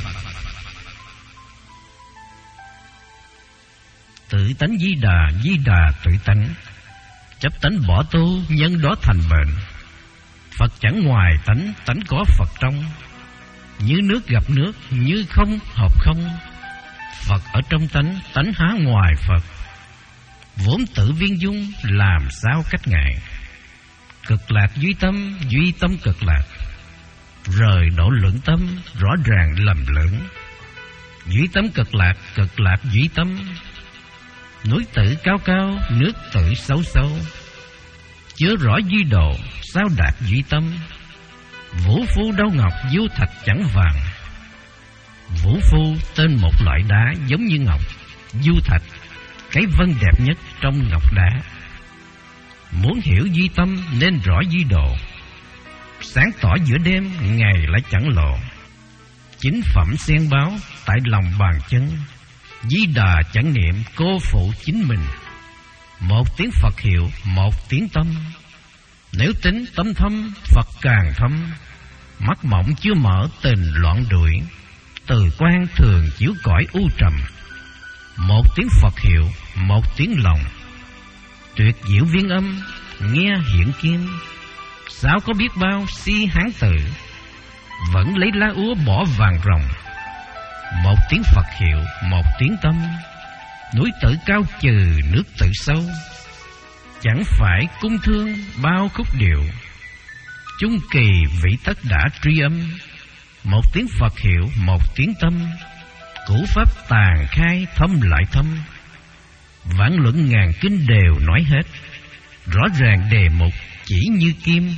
Tự tánh Di Đà, Di Đà tự tánh. Chấp tánh bỏ tu, nhân đó thành bệnh. Phật chẳng ngoài tánh, tánh có Phật trong. Như nước gặp nước, như không hợp không. Phật ở trong tánh, tánh há ngoài Phật. Vốn tự viên dung, làm sao cách ngại. Cực lạc duy tâm, duy tâm cực lạc. Rời độ lượng tâm, rõ ràng lầm lẫn. Duy tâm cực lạc, cực lạc duy tâm. Núi tự cao cao, nước tự sâu sâu. Chứa rõ duy độ, sao đạt duy tâm. Vũ phu đâu ngọc, vô thạch chẳng vàng. Vũ phu tên một loại đá giống như ngọc. Du thạch, cái vân đẹp nhất trong ngọc đá. Muốn hiểu duy tâm nên rõ duy độ. sáng tỏ giữa đêm, ngày lại chẳng lộ. Chính phẩm xen báo tại lòng bàn chân, Di Đà chẳng niệm cô phụ chính mình. Một tiếng Phật hiệu, một tiếng tâm, nếu tính tâm thâm, Phật càng thâm. Mắt mộng chưa mở, tình loạn đuổi, từ quan thường chiếu cõi u trầm. Một tiếng Phật hiệu, một tiếng lòng, tuyệt diệu viên âm, nghe hiện kim. Sao có biết bao si hán tử, vẫn lấy lá úa bỏ vàng rồng. Một tiếng Phật hiệu, một tiếng tâm, núi tự cao trừ nước tự sâu. Chẳng phải cung thương bao khúc điệu, chung kỳ vị tất đã tri âm. Một tiếng Phật hiệu, một tiếng tâm, cũ pháp tàn khai thâm lại thâm. Vạn luận ngàn kinh đều nói hết, rõ ràng đề mục chỉ như kim.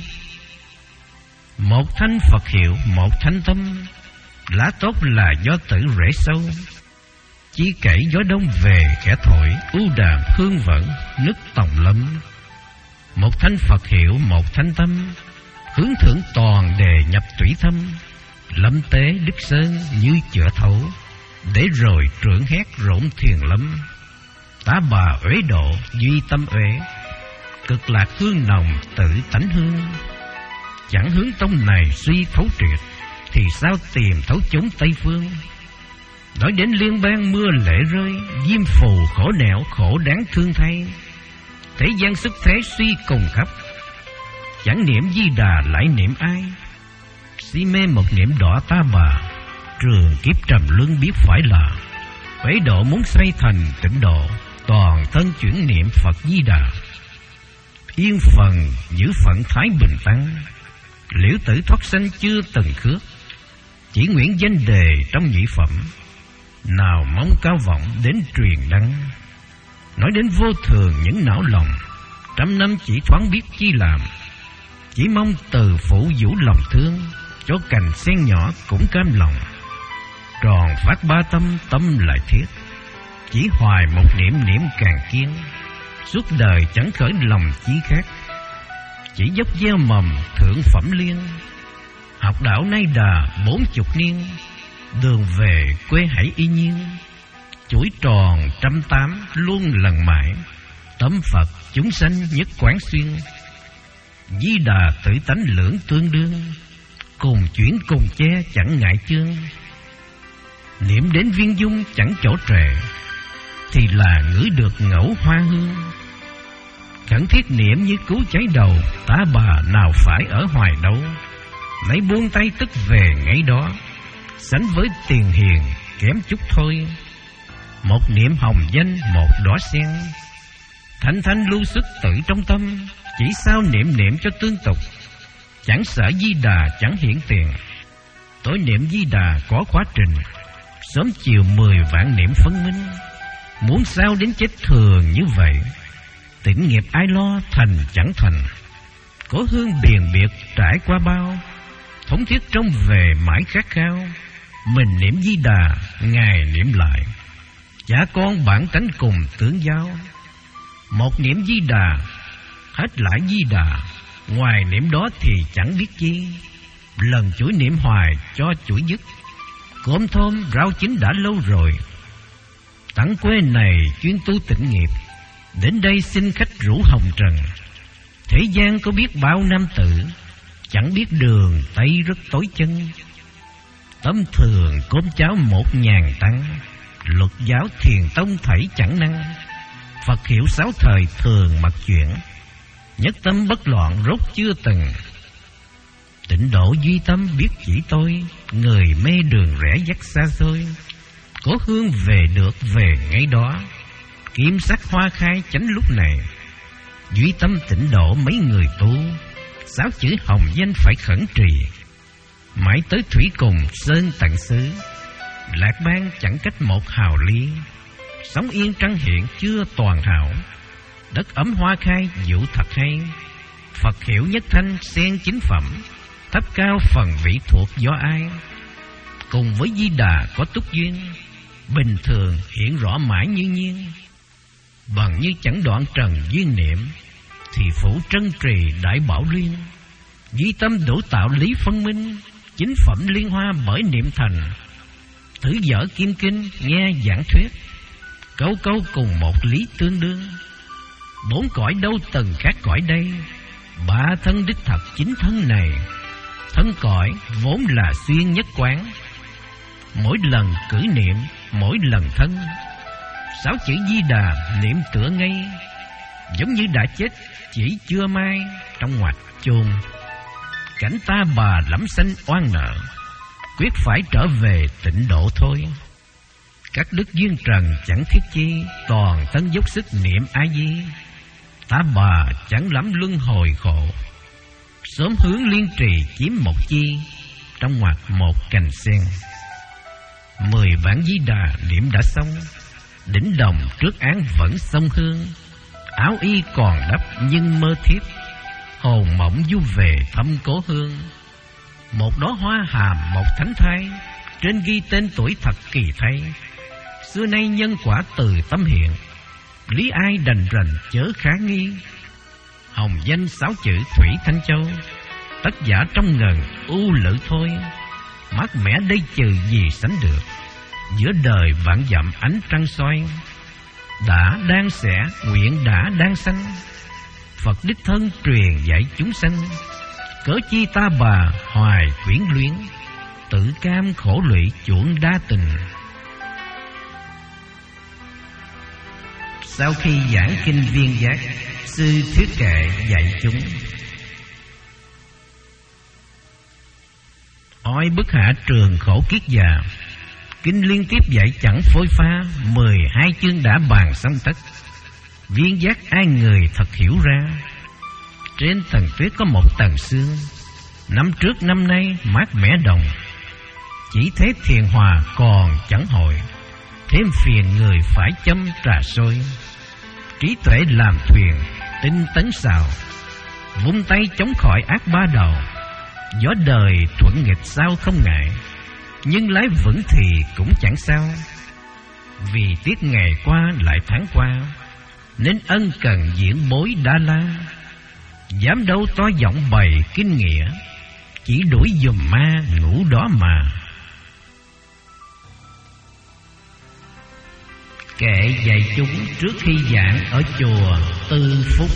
Một thanh Phật hiệu, một thanh tâm, lá tốt là do tử rễ sâu. Chỉ cậy gió đông về kẻ thổi, u đàm hương vẫn nức tòng lâm. Một thanh Phật hiệu, một thanh tâm, hướng thượng toàn đề nhập tủy thâm. Lâm tế Đức Sơn như chữa thấu, để rồi trưởng hét rộn thiền lâm. Tá bà uế độ duy tâm uế, cực lạc hương nồng tự tánh hương. Chẳng hướng tông này suy thấu triệt, thì sao tìm thấu chốn Tây Phương. Nói đến liên bang mưa lệ rơi, diêm phù khổ nẻo khổ đáng thương thay. Thế gian sức thế suy cùng khắp, chẳng niệm Di Đà lại niệm ai. Si mê một niệm đỏ ta bà, trường kiếp trầm luân biết phải là. Uế độ muốn xây thành tịnh độ, toàn thân chuyển niệm Phật Di Đà. Yên phần giữ phận thái bình tăng, liễu tử thoát sanh chưa từng khước. Chỉ nguyện danh đề trong nhị phẩm, nào mong cao vọng đến truyền đăng. Nói đến vô thường những não lòng, trăm năm chỉ thoáng biết chi làm. Chỉ mong từ phụ vũ lòng thương, cho cành sen nhỏ cũng cam lòng. Tròn phát ba tâm, tâm lại thiết, chỉ hoài một niệm niệm càng kiên. Suốt đời chẳng khởi lòng chí khác, chỉ dốc gieo mầm thượng phẩm liên. Học đạo nay đà bốn chục niên, đường về quê hãy y nhiên. Chuỗi tròn trăm tám luôn lần mãi, tấm Phật chúng sanh nhất quán xuyên. Di Đà tự tánh lưỡng tương đương, cùng chuyển cùng che chẳng ngại chương. Niệm đến viên dung chẳng chỗ trề, thì là ngửi được ngẫu hoa hương. Khẩn thiết niệm như cứu cháy đầu, tá bà nào phải ở hoài đâu. Lấy buông tay tức về ngay đó, sánh với tiền hiền kém chút thôi. Một niệm hồng danh một đóa sen, thanh thanh lưu xuất tự trong tâm. Chỉ sao niệm niệm cho tương tục, chẳng sợ Di Đà chẳng hiển tiền. Tối niệm Di Đà có khóa trình, sớm chiều mười vạn niệm phân minh. Muốn sao đến chết thường như vậy, tĩnh nghiệp ai lo thành chẳng thành. Có hương biền biệt trải qua bao, thống thiết trong về mãi khát khao. Mình niệm Di Đà, Ngài niệm lại, cha con bản tánh cùng tương giao. Một niệm Di Đà, hết lại Di Đà, ngoài niệm đó thì chẳng biết chi. Lần chuỗi niệm hoài cho chuỗi dứt, cơm thơm rau chín đã lâu rồi. Tặng quê này chuyên tu tịnh nghiệp, đến đây xin khách rủ hồng trần. Thế gian có biết bao nam tử, chẳng biết đường Tây rất tối chân. Tâm thường cơm cháo một ngàn tăng, luật giáo thiền tông thảy chẳng năng. Phật hiệu sáu thời thường mặc chuyển, nhất tâm bất loạn rốt chưa từng. Tịnh độ duy tâm biết chỉ tôi, người mê đường rẽ dắt xa xôi. Có hương về được về ngay đó, kim sắc hoa khai chánh lúc này. Duy tâm tịnh độ mấy người tu, sáu chữ hồng danh phải khẩn trì. Mãi tới thủy cùng sơn tận xứ, lạc ban chẳng cách một hào ly. Sống yên trăng hiện chưa toàn hảo, đất ấm hoa khai dụ thật hay. Phật hiệu nhất thanh sen chính phẩm, thấp cao phần vị thuộc do ai. Cùng với Di Đà có túc duyên, bình thường hiện rõ mãi như nhiên. Bằng như chẳng đoạn trần duyên niệm, thì phủ trân trì đại bảo liên. Duy tâm đủ tạo lý phân minh, chính phẩm liên hoa bởi niệm thành. Thử dở kim kinh nghe giảng thuyết, câu câu cùng một lý tương đương. Bốn cõi đâu từng khác cõi đây, ba thân đích thật chính thân này. Thân cõi vốn là xuyên nhất quán, mỗi lần cử niệm mỗi lần thân. Sáu chữ Di Đà niệm tựa ngay, giống như đã chết chỉ chưa mai trong ngoặt chôn. Cảnh ta bà lẫm sanh oan nợ, quyết phải trở về tịnh độ thôi. Các đức duyên trần chẳng thiết chi, toàn thân dốc sức niệm A Di. Ta bà chẳng lắm luân hồi khổ, sớm hướng liên trì chiếm một chi, trong ngoặt một cành sen. Mười bản Di Đà niệm đã xong, đỉnh đồng trước án vẫn sông hương. Áo y còn đắp nhưng mơ thiếp, hồn mộng du về thăm cố hương. Một đóa hoa hàm một thánh thai, trên ghi tên tuổi thật kỳ thay. Xưa nay nhân quả từ tâm hiện, lý ai đành rành chớ khá nghi. Hồng danh sáu chữ Thủy Thanh Châu, tất giả trong ngần u lự thôi. Mát mẻ đây trừ gì sánh được, giữa đời vạn dặm ánh trăng soi. Đã đang sẽ nguyện đã đang sanh, Phật đích thân truyền dạy chúng sanh. Cớ chi ta bà hoài quyến luyến, tự cam khổ lụy chuộng đa tình. Sau khi giảng kinh Viên Giác, sư thuyết kệ dạy chúng: Ôi bức hạ trường khổ kiết già, kinh liên tiếp dạy chẳng phôi pha. Mười hai chương đã bàn xong tất, Viên Giác ai người thật hiểu ra. Trên tầng tuyết có một tầng sương, năm trước năm nay mát mẻ đồng. Chỉ thế thiền hòa còn chẳng hội, thêm phiền người phải châm trà sôi. Trí tuệ làm thuyền tinh tấn xào, vung tay chống khỏi ác ba đầu. Gió đời thuận nghịch sao không ngại, nhưng lái vững thì cũng chẳng sao. Vì tiếc ngày qua lại tháng qua, nên ân cần diễn bối đa la. Dám đâu to giọng bày kinh nghĩa, chỉ đuổi dùm ma ngủ đó mà. Kệ dạy chúng trước khi giảng ở chùa Tư Phúc.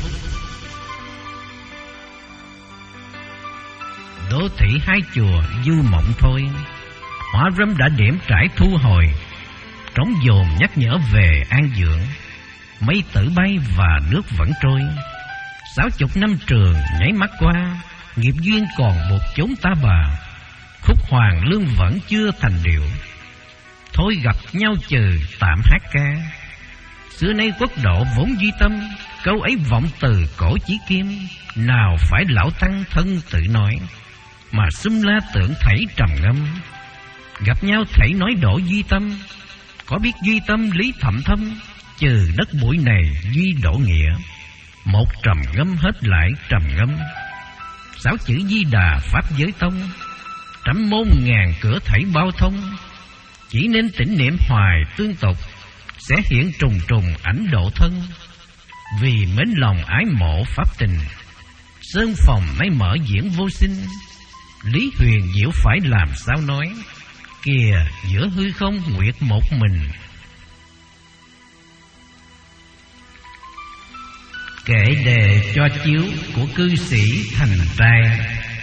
Đô thị hai chùa du mộng thôi, Hóa Râm đã điểm trải thu hồi. Trống dồn nhắc nhở về an dưỡng, mây tử bay và nước vẫn trôi. Sáu chục năm trường nháy mắt qua, nghiệp duyên còn buộc chúng ta bà. Khúc hoàng lương vẫn chưa thành điệu, thôi gặp nhau trừ tạm hát ca. Xưa nay quốc độ vốn duy tâm, câu ấy vọng từ cổ chí kim. Nào phải lão tăng thân tự nói, mà xum la tưởng thảy trầm ngâm. Gặp nhau thảy nói độ duy tâm, có biết duy tâm lý thậm thâm. Trừ đất bụi này duy độ nghĩa, một trầm ngâm hết lại trầm ngâm. Sáu chữ Di Đà pháp giới tông, trăm môn ngàn cửa thảy bao thông. Chỉ nên tĩnh niệm hoài tương tục, sẽ hiện trùng trùng ảnh độ thân. Vì mến lòng ái mộ pháp tình, sơn phòng nay mở diễn vô sinh. Lý huyền diệu phải làm sao nói, kìa giữa hư không nguyệt một mình. Kệ đề cho chiếu của cư sĩ Thành Trai.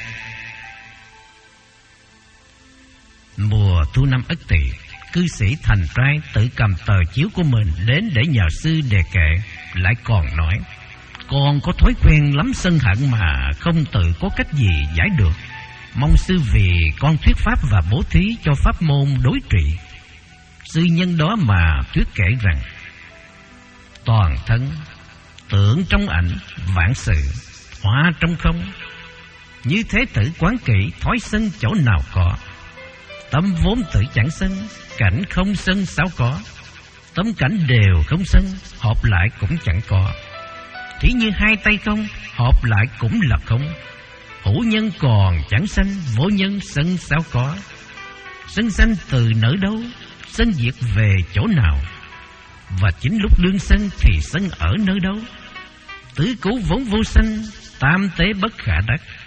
Mùa thu năm Ất Tỵ, cư sĩ Thành Trai tự cầm tờ chiếu của mình đến để nhờ sư đề kệ. Lại còn nói, con có thói quen lắm sân hận mà không tự có cách gì giải được. Mong sư vì con thuyết pháp và bố thí cho pháp môn đối trị. Sư nhân đó mà thuyết kể rằng, toàn thân tưởng trong ảnh, vạn sự hóa trong không. Như thế tử quán kỹ, thói sân chỗ nào có. Tâm vốn tự chẳng sân, cảnh không sân sao có. Tâm cảnh đều không sân, hợp lại cũng chẳng có. Thí như hai tay không, hợp lại cũng là không. Hữu nhân còn chẳng sanh, vô nhân sân sao có. Sân sanh từ nỡ đâu, sân diệt về chỗ nào. Và chính lúc đương sân thì sân ở nơi đâu. Tứ cấu vốn vô sanh, tam tế bất khả đắc.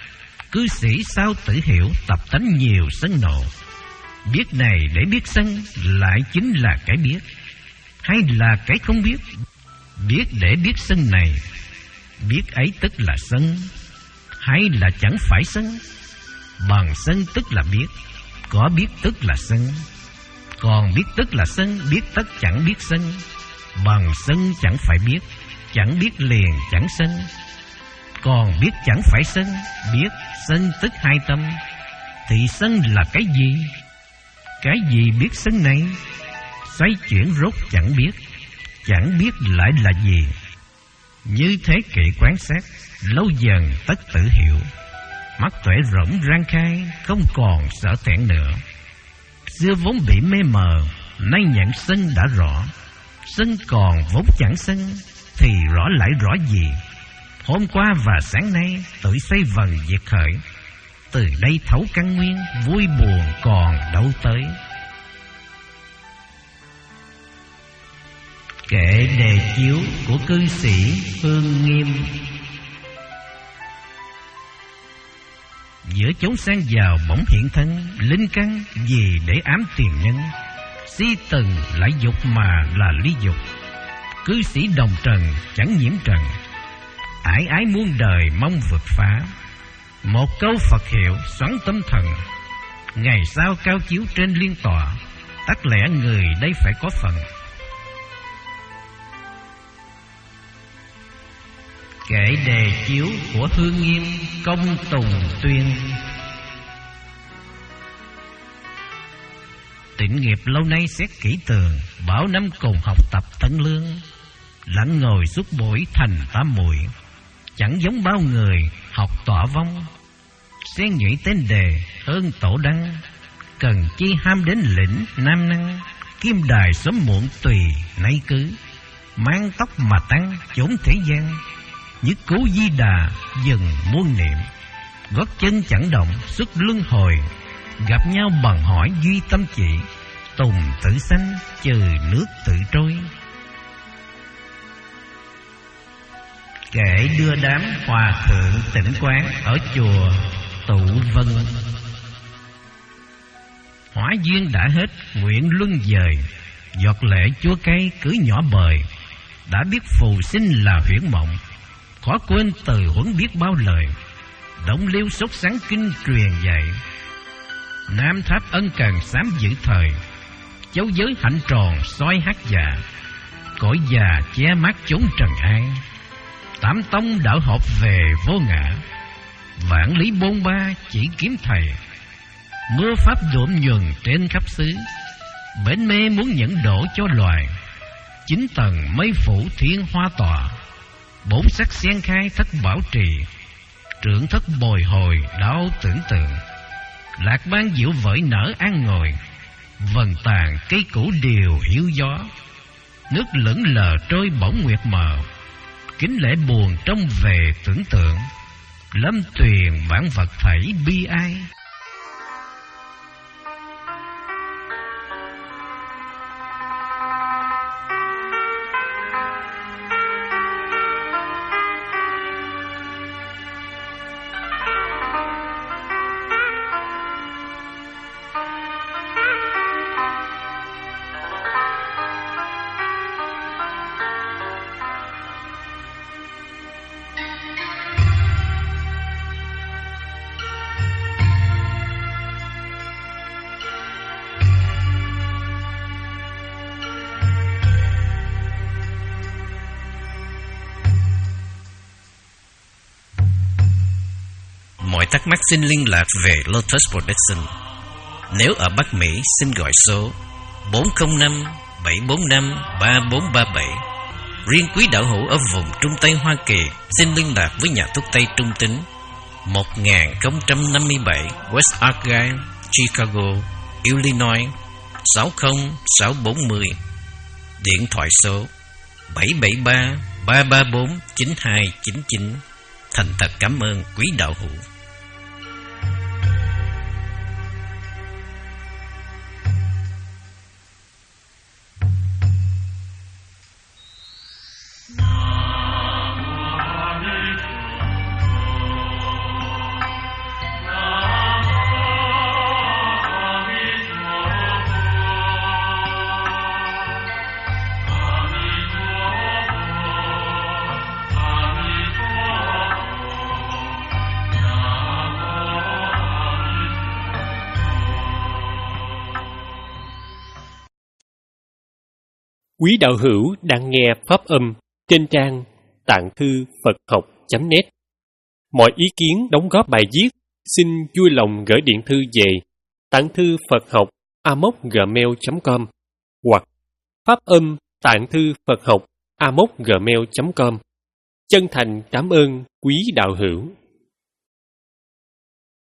Cư sĩ sao tự hiểu tập tánh nhiều sân nộ. Biết này để biết sân lại chính là cái biết, hay là cái không biết? Biết để biết sân này, biết ấy tức là sân, hay là chẳng phải sân? Bằng sân tức là biết, có biết tức là sân. Còn biết tức là sân, biết tất chẳng biết sân. Bằng sân chẳng phải biết, chẳng biết liền chẳng sân. Còn biết chẳng phải sân, biết sân tức hai tâm. Thì sân là cái gì? Cái gì biết sân này? Xoay chuyển rốt chẳng biết, chẳng biết lại là gì. Như thế kỵ quán sát, lâu dần tất tự hiểu. Mắt tuệ rộng rang khai, không còn sợ thẹn nữa. Xưa vốn bị mê mờ, nay nhận sân đã rõ. Sân còn vốn chẳng sân, thì rõ lại rõ gì? Hôm qua và sáng nay tự xây vần diệt khởi. Từ đây thấu căn nguyên, vui buồn còn đâu tới. Kệ đề chiếu của cư sĩ Hương Nghiêm. Giữa chốn sang giàu bỗng hiện thân, linh căn gì để ám tiền nhân. Si từng lại dục mà là ly dục. Cư sĩ đồng trần chẳng nhiễm trần, ải ái muôn đời mong vượt phá. Một câu Phật hiệu xoắn tâm thần, ngày sau cao chiếu trên liên tòa. Tắc lẽ người đây phải có phần. Kệ đề chiếu của Hương Nghiêm Công Tùng Tuyên. Tịnh nghiệp lâu nay xét kỹ tường, bảo năm cùng học tập tận lương. Lặng ngồi suốt buổi thành tám muội, chẳng giống bao người học tọa vong. Xen nhụy tên đề hơn tổ đăng, cần chi ham đến lĩnh nam năng. Kim đài sớm muộn tùy nay cứ, mang tóc mà tăng chốn thế gian. Như cứu Di Đà dừng muôn niệm, gót chân chẳng động xuất luân hồi. Gặp nhau bằng hỏi duy tâm chỉ, tùng tự sanh trừ nước tự trôi. Kể đưa đám hòa thượng tịnh quán ở chùa Tụ Vân. Hóa duyên đã hết nguyện luân dời, giọt lệ chua cay cưới nhỏ bời. Đã biết phù sinh là huyễn mộng, khó quên từ huấn biết bao lời. Động liêu sốt sáng kinh truyền dạy, Nam Tháp ân cần sám giữ thời. Châu giới hạnh tròn soi hát già, cõi già che mát chốn trần an. Tám tông đạo hợp về vô ngã, vạn lý bôn ba chỉ kiếm thầy. Mưa pháp đượm nhuần trên khắp xứ, bến mê muốn nhẫn đổ cho loài. Chín tầng mây phủ thiên hoa tòa, bốn sắc sen khai thất bảo trì. Trưởng thất bồi hồi đau tưởng tượng, lạc ban diệu vợi nở an ngồi. Vần tàn cây cũ điều hiu gió, nước lững lờ trôi bỗng nguyệt mờ. Kính lễ buồn trông về tưởng tượng, lâm tuyền bản vật thảy bi ai. Mọi thắc mắc xin liên lạc về Lotus Production. Nếu ở Bắc Mỹ xin gọi số bốn không năm bảy bốn năm ba bốn ba bảy. Riêng quý đạo hữu ở vùng Trung Tây Hoa Kỳ xin liên lạc với nhà thuốc Tây Trung Tính một không năm bảy West Argyle, Chicago, Illinois sáu không sáu bốn không. Điện thoại số bảy bảy ba ba ba bốn chín hai chín chín. Thành thật cảm ơn quý đạo hữu. Quý đạo hữu đang nghe pháp âm trên trang tạng thư Phật học chấm net. Mọi ý kiến đóng góp bài viết xin vui lòng gửi điện thư về tạng thư Phật học a m o c gmail chấm com hoặc pháp âm tạng thư Phật học a m o c gmail chấm com. Chân thành cảm ơn quý đạo hữu.